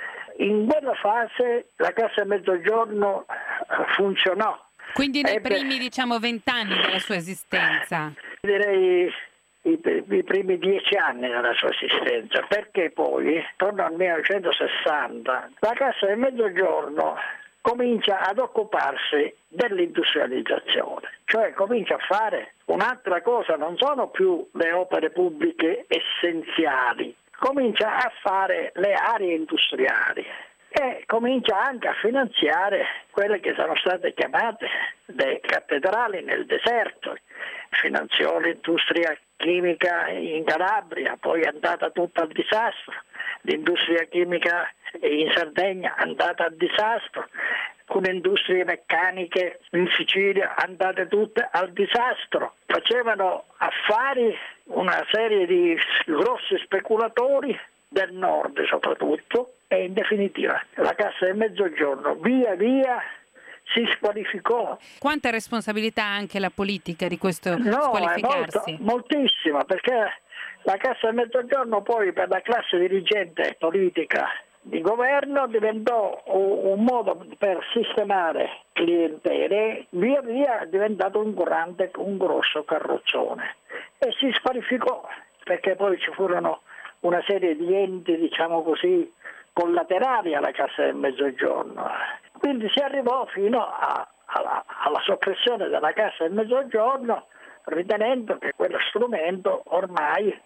In quella fase la Cassa del Mezzogiorno funzionò. Quindi nei Ebbe, primi, diciamo, vent'anni della sua esistenza? Direi i, i primi dieci anni della sua esistenza, perché poi, intorno al millenovecentosessanta, la Cassa del Mezzogiorno comincia ad occuparsi dell'industrializzazione, cioè comincia a fare un'altra cosa, non sono più le opere pubbliche essenziali, comincia a fare le aree industriali e comincia anche a finanziare quelle che sono state chiamate le cattedrali nel deserto. Finanziò l'industria chimica in Calabria, poi è andata tutta al disastro, l'industria chimica in Sardegna è andata al disastro, alcune industrie meccaniche in Sicilia andate tutte al disastro. Facevano affari una serie di grossi speculatori del nord soprattutto, e in definitiva la Cassa del Mezzogiorno via via si squalificò. Quanta responsabilità ha anche la politica di questo no, squalificarsi? È molto, moltissima, perché la Cassa del Mezzogiorno poi per la classe dirigente politica di governo diventò un modo per sistemare clientele, via via è diventato un grande, un grosso carrozzone e si squalificò, perché poi ci furono una serie di enti, diciamo così, collaterali alla Cassa del Mezzogiorno. Quindi si arrivò fino a, alla, alla soppressione della Cassa del Mezzogiorno, ritenendo che quello strumento ormai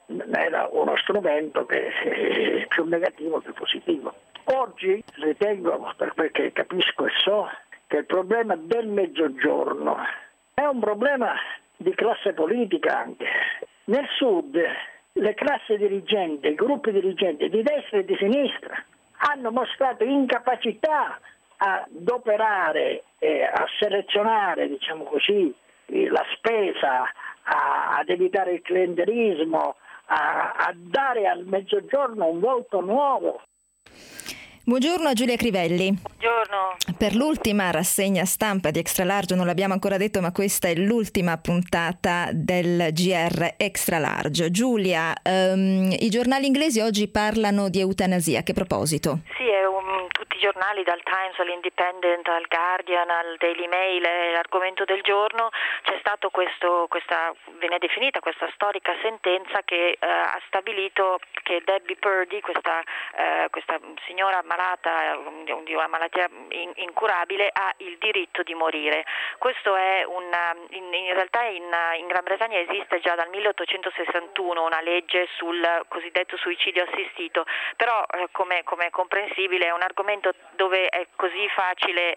era uno strumento che è più negativo che positivo. Oggi ritengo, perché capisco e so, che il problema del Mezzogiorno è un problema di classe politica anche. Nel Sud le classi dirigenti, i gruppi dirigenti di destra e di sinistra hanno mostrato incapacità ad operare, eh, a selezionare, diciamo così, la spesa, a, ad evitare il clientelismo, a, a dare al Mezzogiorno un volto nuovo. Buongiorno a Giulia Crivelli. Buongiorno. Per l'ultima rassegna stampa di Extra Large, non l'abbiamo ancora detto, ma questa è l'ultima puntata del G R Extra Large. Giulia, um, i giornali inglesi oggi parlano di eutanasia. A che proposito? Sì, è un, tutti i giornali, dal Times all'Independent, al Guardian, al Daily Mail, è l'argomento del giorno. C'è stato questo, questa, viene definita questa storica sentenza che uh, ha stabilito che Debbie Purdy, questa, uh, questa signora malata di una malattia incurabile, ha il diritto di morire. Questo è un, in, in realtà in, in Gran Bretagna esiste già dal milleottocentosessantuno una legge sul cosiddetto suicidio assistito, però eh, come, come è comprensibile è un argomento dove è così facile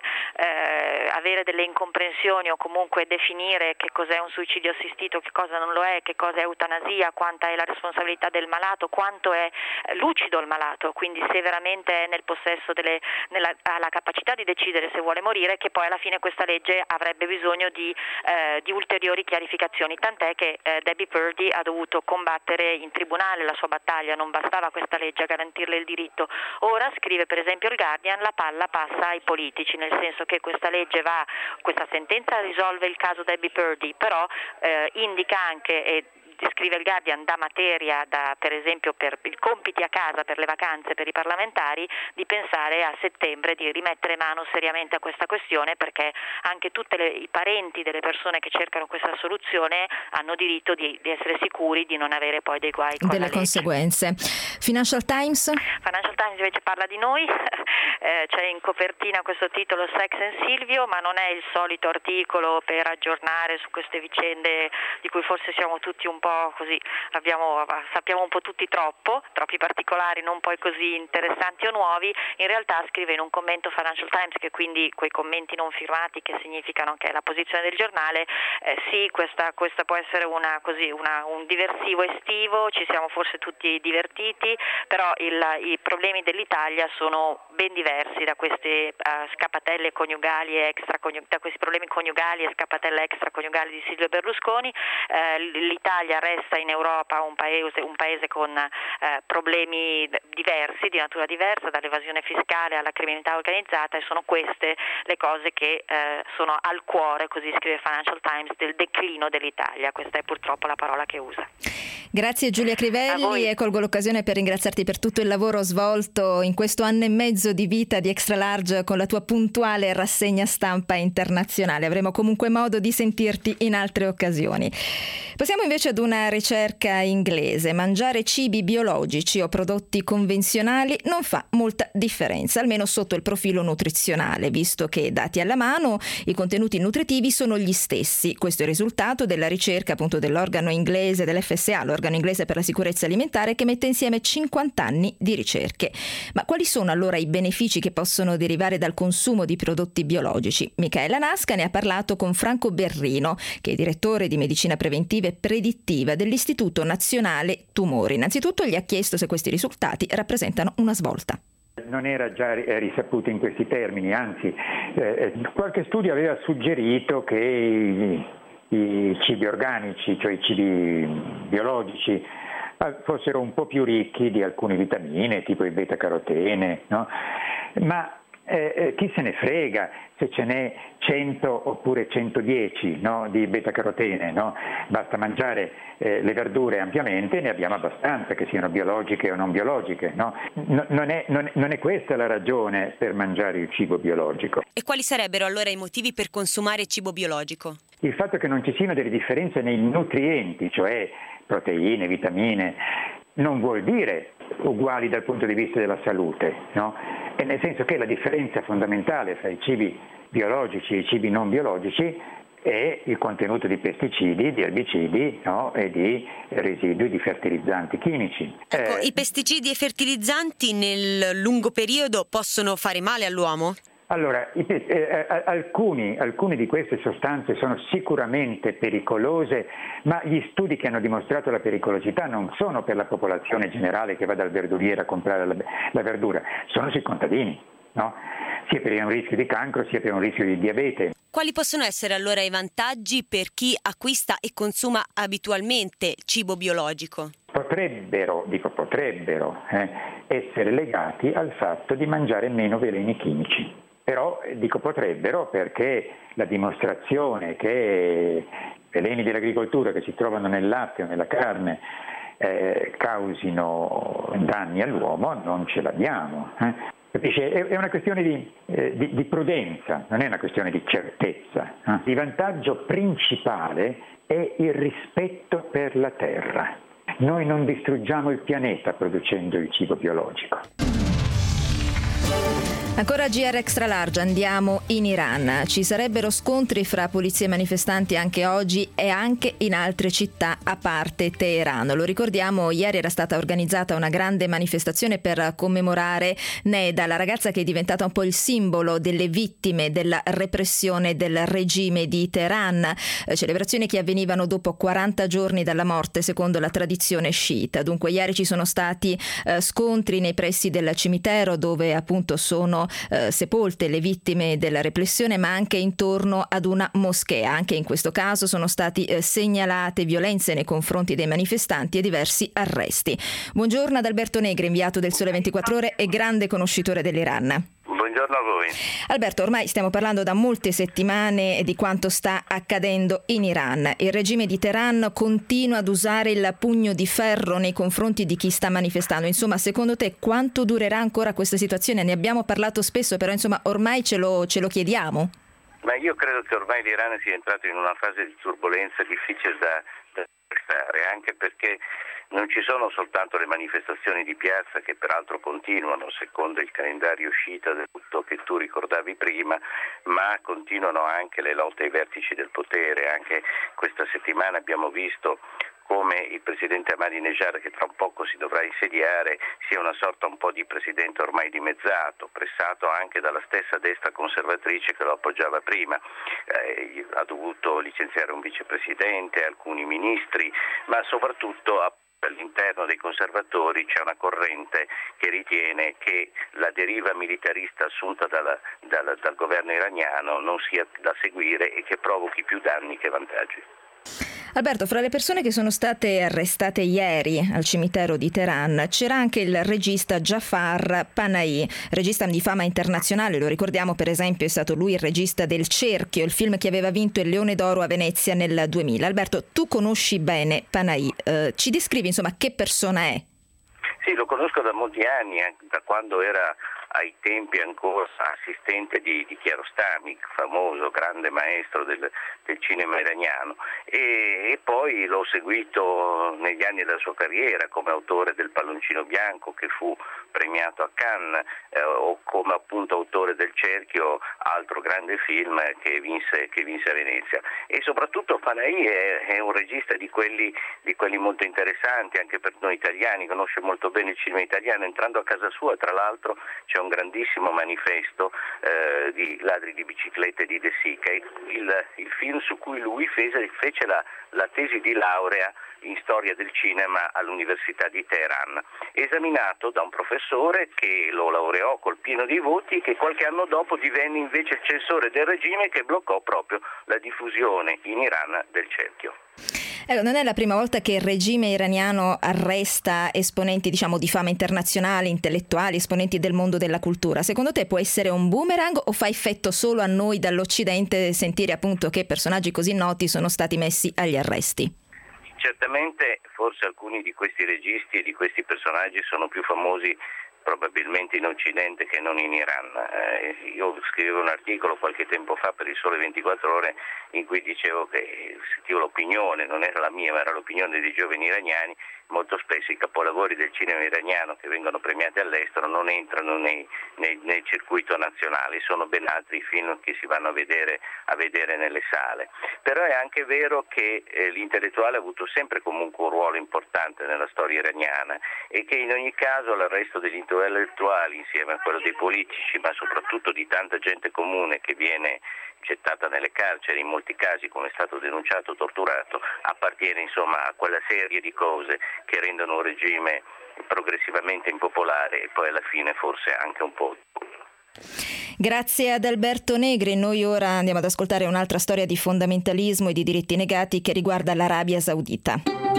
eh, avere delle incomprensioni o comunque definire che cos'è un suicidio assistito, che cosa non lo è, che cosa è eutanasia, quanta è la responsabilità del malato, quanto è lucido il malato, quindi se veramente è nel possesso delle, nella, ha la capacità di decidere se vuole morire, che poi alla fine questa legge avrebbe bisogno di, eh, di ulteriori chiarificazioni, tant'è che eh, Debbie Purdy ha dovuto combattere in tribunale la sua battaglia, non bastava questa legge a garantirle il diritto. Ora, scrive per esempio il Guardian, la palla passa ai politici, nel senso che questa legge va, questa sentenza risolve il caso Debbie Purdy, però eh, indica anche e scrive il Guardian, da materia, da, per esempio per i compiti a casa, per le vacanze, per i parlamentari, di pensare a settembre di rimettere mano seriamente a questa questione, perché anche tutti i parenti delle persone che cercano questa soluzione hanno diritto di, di essere sicuri di non avere poi dei guai con delle la conseguenze. Financial Times? Financial Times invece parla di noi, eh, c'è in copertina questo titolo Sex and Silvio, ma non è il solito articolo per aggiornare su queste vicende di cui forse siamo tutti un po' così, abbiamo, sappiamo un po' tutti troppo, troppi particolari, non poi così interessanti o nuovi. In realtà scrive in un commento Financial Times, che quindi quei commenti non firmati che significano che è la posizione del giornale, eh, sì, questa, questa può essere una, così, una, un diversivo estivo, ci siamo forse tutti divertiti, però il, i problemi dell'Italia sono ben diversi da queste uh, scappatelle coniugali e extraconiugali, da questi problemi coniugali e scappatelle extraconiugali di Silvio Berlusconi. Eh, L'Italia resta in Europa un paese, un paese con eh, problemi diversi, di natura diversa, dall'evasione fiscale alla criminalità organizzata, e sono queste le cose che eh, sono al cuore, così scrive Financial Times, del declino dell'Italia. Questa è purtroppo la parola che usa. Grazie Giulia Crivelli, e colgo l'occasione per ringraziarti per tutto il lavoro svolto in questo anno e mezzo di vita di Extra Large con la tua puntuale rassegna stampa internazionale. Avremo comunque modo di sentirti in altre occasioni. Passiamo invece ad una ricerca inglese. Mangiare cibi biologici o prodotti convenzionali non fa molta differenza, almeno sotto il profilo nutrizionale, visto che, dati alla mano, i contenuti nutritivi sono gli stessi. Questo è il risultato della ricerca appunto dell'organo inglese, dell'F S A, l'organo inglese per la sicurezza alimentare, che mette insieme cinquanta anni di ricerche. Ma quali sono allora i benefici che possono derivare dal consumo di prodotti biologici? Michaela Nasca ne ha parlato con Franco Berrino, che è direttore di medicina preventiva e predittiva dell'Istituto Nazionale Tumori. Innanzitutto gli ha chiesto se questi risultati rappresentano una svolta. Non era già risaputo in questi termini, anzi eh, qualche studio aveva suggerito che i, i cibi organici, cioè i cibi biologici, fossero un po' più ricchi di alcune vitamine, tipo il beta-carotene, no? Ma eh, chi se ne frega se ce n'è cento oppure centodieci, no, di beta-carotene, no? Basta mangiare eh, le verdure ampiamente e ne abbiamo abbastanza, che siano biologiche o non biologiche, no? No, non, è, non, non è questa la ragione per mangiare il cibo biologico. E quali sarebbero allora i motivi per consumare cibo biologico? Il fatto che non ci siano delle differenze nei nutrienti, cioè proteine, vitamine, non vuol dire uguali dal punto di vista della salute, no? E nel senso che la differenza fondamentale fra i cibi biologici e i cibi non biologici è il contenuto di pesticidi, di erbicidi, no? E di residui di fertilizzanti chimici. Ecco, eh, i pesticidi e fertilizzanti nel lungo periodo possono fare male all'uomo? Allora, i, eh, alcuni, alcune di queste sostanze sono sicuramente pericolose, ma gli studi che hanno dimostrato la pericolosità non sono per la popolazione generale che va dal verduriere a comprare la, la verdura, sono sui contadini, no? Sia per un rischio di cancro sia per un rischio di diabete. Quali possono essere allora i vantaggi per chi acquista e consuma abitualmente cibo biologico? Potrebbero, dico potrebbero, eh, essere legati al fatto di mangiare meno veleni chimici. Però dico potrebbero perché la dimostrazione che veleni dell'agricoltura che si trovano nel latte o nella carne eh, causino danni all'uomo non ce l'abbiamo. Eh. Capisce? È una questione di, eh, di, di prudenza, non è una questione di certezza. Eh. Il vantaggio principale è il rispetto per la terra. Noi non distruggiamo il pianeta producendo il cibo biologico. Ancora G R Extra Large, andiamo in Iran. Ci sarebbero scontri fra polizie e manifestanti anche oggi e anche in altre città a parte Teheran. Lo ricordiamo, ieri era stata organizzata una grande manifestazione per commemorare Neda, la ragazza che è diventata un po' il simbolo delle vittime della repressione del regime di Teheran. Eh, celebrazioni che avvenivano dopo quaranta giorni dalla morte secondo la tradizione sciita. Dunque ieri ci sono stati eh, scontri nei pressi del cimitero dove appunto sono Eh, sepolte le vittime della repressione, ma anche intorno ad una moschea. Anche in questo caso sono stati eh, segnalate violenze nei confronti dei manifestanti e diversi arresti. Buongiorno ad Alberto Negri, inviato del Sole ventiquattro Ore e grande conoscitore dell'Iran. Buongiorno a voi. Alberto, ormai stiamo parlando da molte settimane di quanto sta accadendo in Iran. Il regime di Teheran continua ad usare il pugno di ferro nei confronti di chi sta manifestando. Insomma, secondo te quanto durerà ancora questa situazione? Ne abbiamo parlato spesso, però insomma ormai ce lo, ce lo chiediamo. Ma io credo che ormai l'Iran sia entrato in una fase di turbolenza difficile da, da gestire, anche perché non ci sono soltanto le manifestazioni di piazza che peraltro continuano secondo il calendario sciita del tutto che tu ricordavi prima, ma continuano anche le lotte ai vertici del potere. Anche questa settimana abbiamo visto come il presidente Ahmadinejad, che tra un poco si dovrà insediare, sia una sorta un po' di presidente ormai dimezzato, pressato anche dalla stessa destra conservatrice che lo appoggiava prima. Eh, ha dovuto licenziare un vicepresidente, alcuni ministri, ma soprattutto ha all'interno dei conservatori c'è una corrente che ritiene che la deriva militarista assunta dalla, dalla, dal governo iraniano non sia da seguire e che provochi più danni che vantaggi. Alberto, fra le persone che sono state arrestate ieri al cimitero di Teheran c'era anche il regista Jafar Panahi, regista di fama internazionale. Lo ricordiamo, per esempio, è stato lui il regista del Cerchio, il film che aveva vinto il Leone d'Oro a Venezia nel duemila. Alberto, tu conosci bene Panahi, eh, ci descrivi insomma che persona è? Sì, lo conosco da molti anni, da quando era ai tempi ancora assistente di, di Kiarostami, famoso grande maestro del, del cinema iraniano, e, e poi l'ho seguito negli anni della sua carriera come autore del Palloncino Bianco che fu premiato a Cannes, eh, o come appunto autore del Cerchio, altro grande film che vinse, che vinse a Venezia. E soprattutto Panahi è, è un regista di quelli, di quelli molto interessanti anche per noi italiani, conosce molto bene il cinema italiano. Entrando a casa sua, tra l'altro, c'è un grandissimo manifesto eh, di ladri di biciclette di De Sica, il, il film su cui lui fece, fece la, la tesi di laurea in storia del cinema all'Università di Teheran, esaminato da un professore che lo laureò col pieno dei voti e che qualche anno dopo divenne invece il censore del regime che bloccò proprio la diffusione in Iran del cerchio. Ecco, non è la prima volta che il regime iraniano arresta esponenti, diciamo, di fama internazionale, intellettuali, esponenti del mondo della cultura. Secondo te può essere un boomerang o fa effetto solo a noi dall'Occidente sentire appunto che personaggi così noti sono stati messi agli arresti? Certamente forse alcuni di questi registi e di questi personaggi sono più famosi probabilmente in Occidente che non in Iran. Eh, io scrivevo un articolo qualche tempo fa per il Sole ventiquattro Ore in cui dicevo che sentivo l'opinione, non era la mia ma era l'opinione dei giovani iraniani, molto spesso i capolavori del cinema iraniano che vengono premiati all'estero non entrano nei, nei, nel circuito nazionale, sono ben altri i film che si vanno a vedere, a vedere nelle sale. Però è anche vero che eh, l'intellettuale ha avuto sempre comunque un ruolo importante nella storia iraniana e che in ogni caso l'arresto degli intellettuali insieme a quello dei politici, ma soprattutto di tanta gente comune che viene gettata nelle carceri, in molti casi, come è stato denunciato, torturato, appartiene insomma a quella serie di cose che rendono un regime progressivamente impopolare e poi alla fine forse anche un po'. Grazie ad Alberto Negri. Noi ora andiamo ad ascoltare un'altra storia di fondamentalismo e di diritti negati che riguarda l'Arabia Saudita.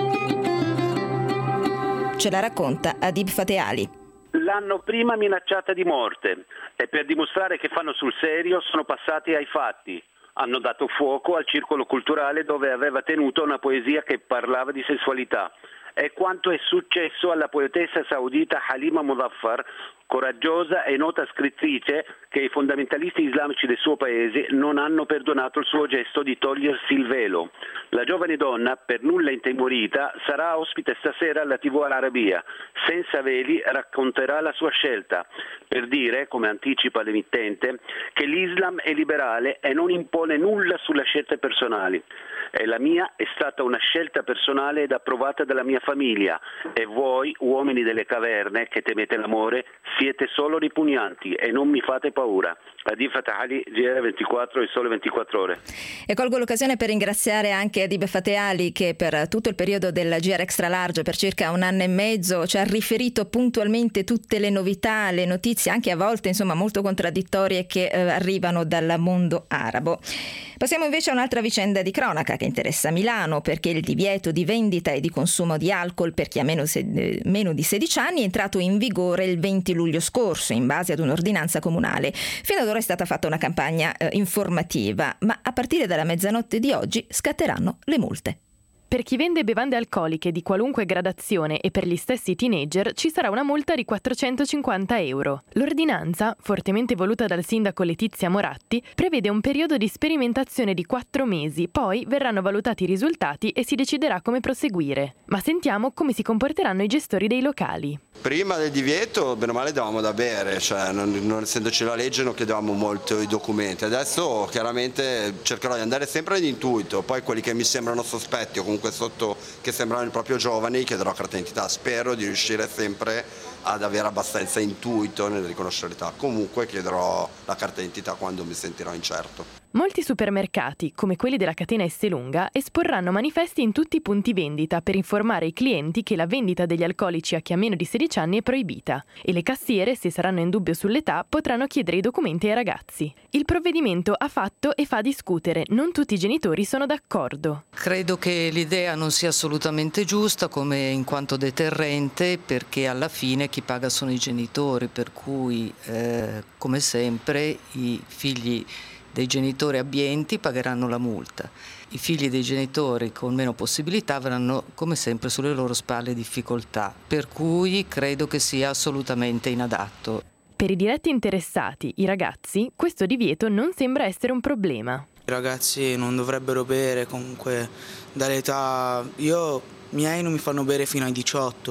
Ce la racconta Adib Fateali. L'hanno prima minacciata di morte e per dimostrare che fanno sul serio sono passati ai fatti. Hanno dato fuoco al circolo culturale dove aveva tenuto una poesia che parlava di sessualità. È quanto è successo alla poetessa saudita Halima Muzaffar, coraggiosa e nota scrittrice che i fondamentalisti islamici del suo paese non hanno perdonato il suo gesto di togliersi il velo. La giovane donna, per nulla intimorita, sarà ospite stasera alla tivù Al-Arabia. Senza veli racconterà la sua scelta, per dire, come anticipa l'emittente, che l'Islam è liberale e non impone nulla sulle scelte personali. E la mia è stata una scelta personale ed approvata dalla mia famiglia e voi, uomini delle caverne che temete l'amore, siete solo ripugnanti e non mi fate paura. Adib Fateali, G R ventiquattro e Sole ventiquattro Ore. E colgo l'occasione per ringraziare anche Adib Fateali che per tutto il periodo del G R Extra Large, per circa un anno e mezzo, ci ha riferito puntualmente tutte le novità, le notizie, anche a volte insomma molto contraddittorie, che eh, arrivano dal mondo arabo. Passiamo invece a un'altra vicenda di cronaca che interessa Milano, perché il divieto di vendita e di consumo di alcol per chi ha meno, se- meno di sedici anni è entrato in vigore il venti luglio scorso in base ad un'ordinanza comunale. Fino ad ora è stata fatta una campagna eh, informativa, ma a partire dalla mezzanotte di oggi scatteranno le multe. Per chi vende bevande alcoliche di qualunque gradazione e per gli stessi teenager ci sarà una multa di quattrocentocinquanta euro. L'ordinanza, fortemente voluta dal sindaco Letizia Moratti, prevede un periodo di sperimentazione di quattro mesi, poi verranno valutati i risultati e si deciderà come proseguire. Ma sentiamo come si comporteranno i gestori dei locali. Prima del divieto, bene o male, davamo da bere, cioè non, non essendoci la legge non chiedevamo molto i documenti. Adesso chiaramente cercherò di andare sempre ad intuito, poi quelli che mi sembrano sospetti o comunque sotto che sembrano proprio giovani chiederò carta d'identità. Spero di riuscire sempre ad avere abbastanza intuito nel riconoscere l'età. Comunque chiederò la carta d'identità quando mi sentirò incerto. Molti supermercati, come quelli della catena Esselunga, esporranno manifesti in tutti i punti vendita per informare i clienti che la vendita degli alcolici a chi ha meno di sedici anni è proibita e le cassiere, se saranno in dubbio sull'età, potranno chiedere i documenti ai ragazzi. Il provvedimento ha fatto e fa discutere, non tutti i genitori sono d'accordo. Credo che l'idea non sia assolutamente giusta come in quanto deterrente, perché alla fine chi paga sono i genitori, per cui eh, come sempre i figli dei genitori abbienti pagheranno la multa. I figli dei genitori con meno possibilità avranno come sempre sulle loro spalle difficoltà, per cui credo che sia assolutamente inadatto. Per i diretti interessati, i ragazzi, questo divieto non sembra essere un problema. I ragazzi non dovrebbero bere, comunque dall'età, io miei non mi fanno bere fino ai diciotto,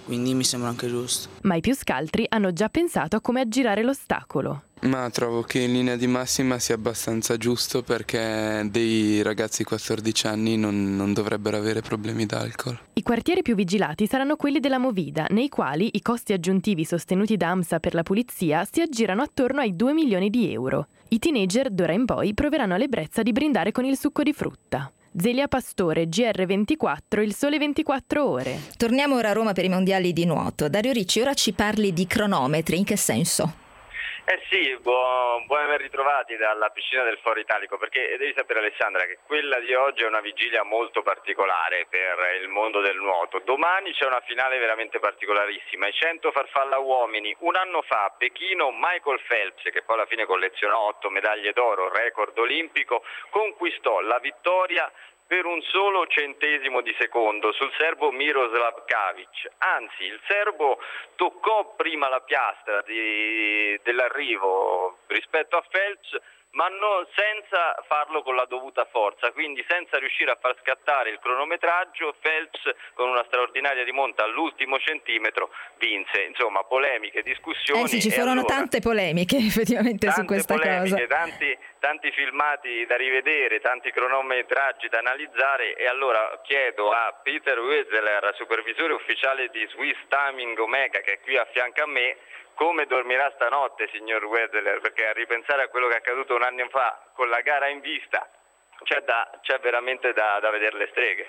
quindi mi sembra anche giusto. Ma i più scaltri hanno già pensato a come aggirare l'ostacolo. Ma trovo che in linea di massima sia abbastanza giusto, perché dei ragazzi di quattordici anni non, non dovrebbero avere problemi d'alcol. I quartieri più vigilati saranno quelli della Movida, nei quali i costi aggiuntivi sostenuti da AMSA per la pulizia si aggirano attorno ai due milioni di euro. I teenager d'ora in poi proveranno all'ebbrezza di brindare con il succo di frutta. Zelia Pastore, G R ventiquattro, Il Sole ventiquattro Ore. Torniamo ora a Roma per i mondiali di nuoto. Dario Ricci, ora ci parli di cronometri, in che senso? Eh sì, buon, buon aver ritrovati dalla piscina del Foro Italico, perché devi sapere, Alessandra, che quella di oggi è una vigilia molto particolare per il mondo del nuoto. Domani c'è una finale veramente particolarissima, i cento farfalla uomini. Un anno fa a Pechino Michael Phelps, che poi alla fine collezionò otto medaglie d'oro, record olimpico, conquistò la vittoria per un solo centesimo di secondo sul serbo Miroslav Kavic. Anzi, il serbo toccò prima la piastra di, dell'arrivo rispetto a Phelps, ma non, senza farlo con la dovuta forza, quindi senza riuscire a far scattare il cronometraggio. Phelps, con una straordinaria rimonta all'ultimo centimetro, vinse. Insomma, polemiche, discussioni. Eh sì, ci furono allora, tante polemiche effettivamente su questa polemiche, cosa. Tanti, tanti filmati da rivedere, tanti cronometraggi da analizzare, e allora chiedo a Peter Wieseler, supervisore ufficiale di Swiss Timing Omega, che è qui a fianco a me, come dormirà stanotte, signor Wieseler, perché a ripensare a quello che è accaduto un anno fa con la gara in vista c'è, da, c'è veramente da, da vedere le streghe.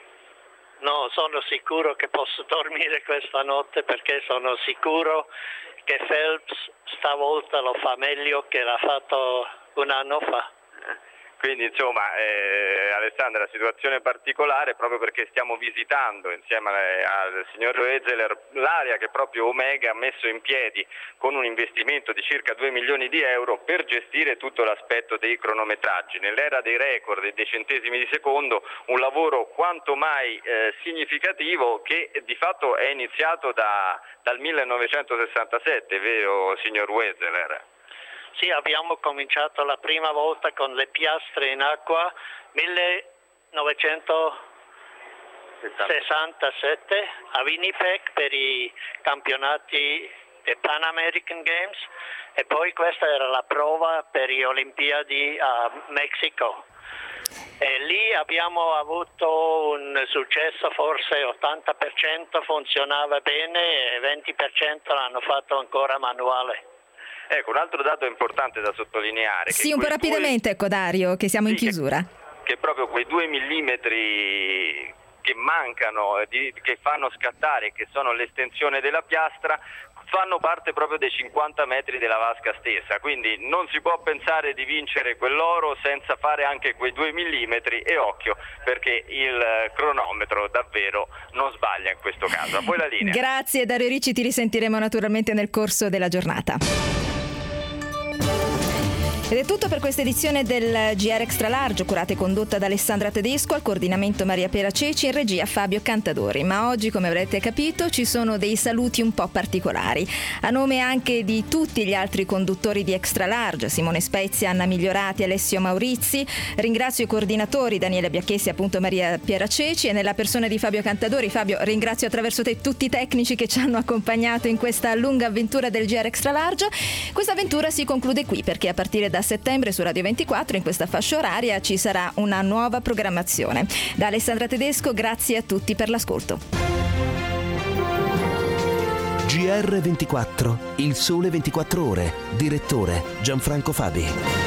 No, sono sicuro che posso dormire questa notte, perché sono sicuro che Phelps stavolta lo fa meglio che l'ha fatto un anno fa. Quindi insomma, eh, Alessandra, situazione particolare proprio perché stiamo visitando insieme al signor Wieseler l'area che proprio Omega ha messo in piedi con un investimento di circa due milioni di euro per gestire tutto l'aspetto dei cronometraggi. Nell'era dei record e dei centesimi di secondo, un lavoro quanto mai eh, significativo che di fatto è iniziato da, dal millenovecentosessantasette, vero signor Wieseler? Sì, abbiamo cominciato la prima volta con le piastre in acqua millenovecentosessantasette a Winnipeg per i campionati dei Pan American Games, e poi questa era la prova per le Olimpiadi a Messico. E lì abbiamo avuto un successo, forse ottanta per cento funzionava bene e venti per cento l'hanno fatto ancora manuale. Ecco, un altro dato importante da sottolineare. Sì, che un po' rapidamente, due... ecco Dario, che siamo sì, in chiusura. Che, che proprio quei due millimetri che mancano, di, che fanno scattare, che sono l'estensione della piastra, fanno parte proprio dei cinquanta metri della vasca stessa, quindi non si può pensare di vincere quell'oro senza fare anche quei due millimetri, e occhio perché il cronometro davvero non sbaglia in questo caso. A voi la linea. Grazie Dario Ricci, ti risentiremo naturalmente nel corso della giornata. Ed è tutto per questa edizione del G R Extra Large, curata e condotta da Alessandra Tedesco, al coordinamento Maria Piera Ceci, in regia Fabio Cantadori. Ma oggi, come avrete capito, ci sono dei saluti un po' particolari. A nome anche di tutti gli altri conduttori di Extra Large, Simone Spezia, Anna Migliorati, Alessio Maurizi, ringrazio i coordinatori Daniele Biacchessi e appunto Maria Piera Ceci, e nella persona di Fabio Cantadori. Fabio, ringrazio attraverso te tutti i tecnici che ci hanno accompagnato in questa lunga avventura del G R Extra Large. Questa avventura si conclude qui, perché a partire da settembre su Radio ventiquattro, in questa fascia oraria, ci sarà una nuova programmazione. Da Alessandra Tedesco, grazie a tutti per l'ascolto. G R ventiquattro, Il Sole ventiquattro Ore, direttore Gianfranco Fabi.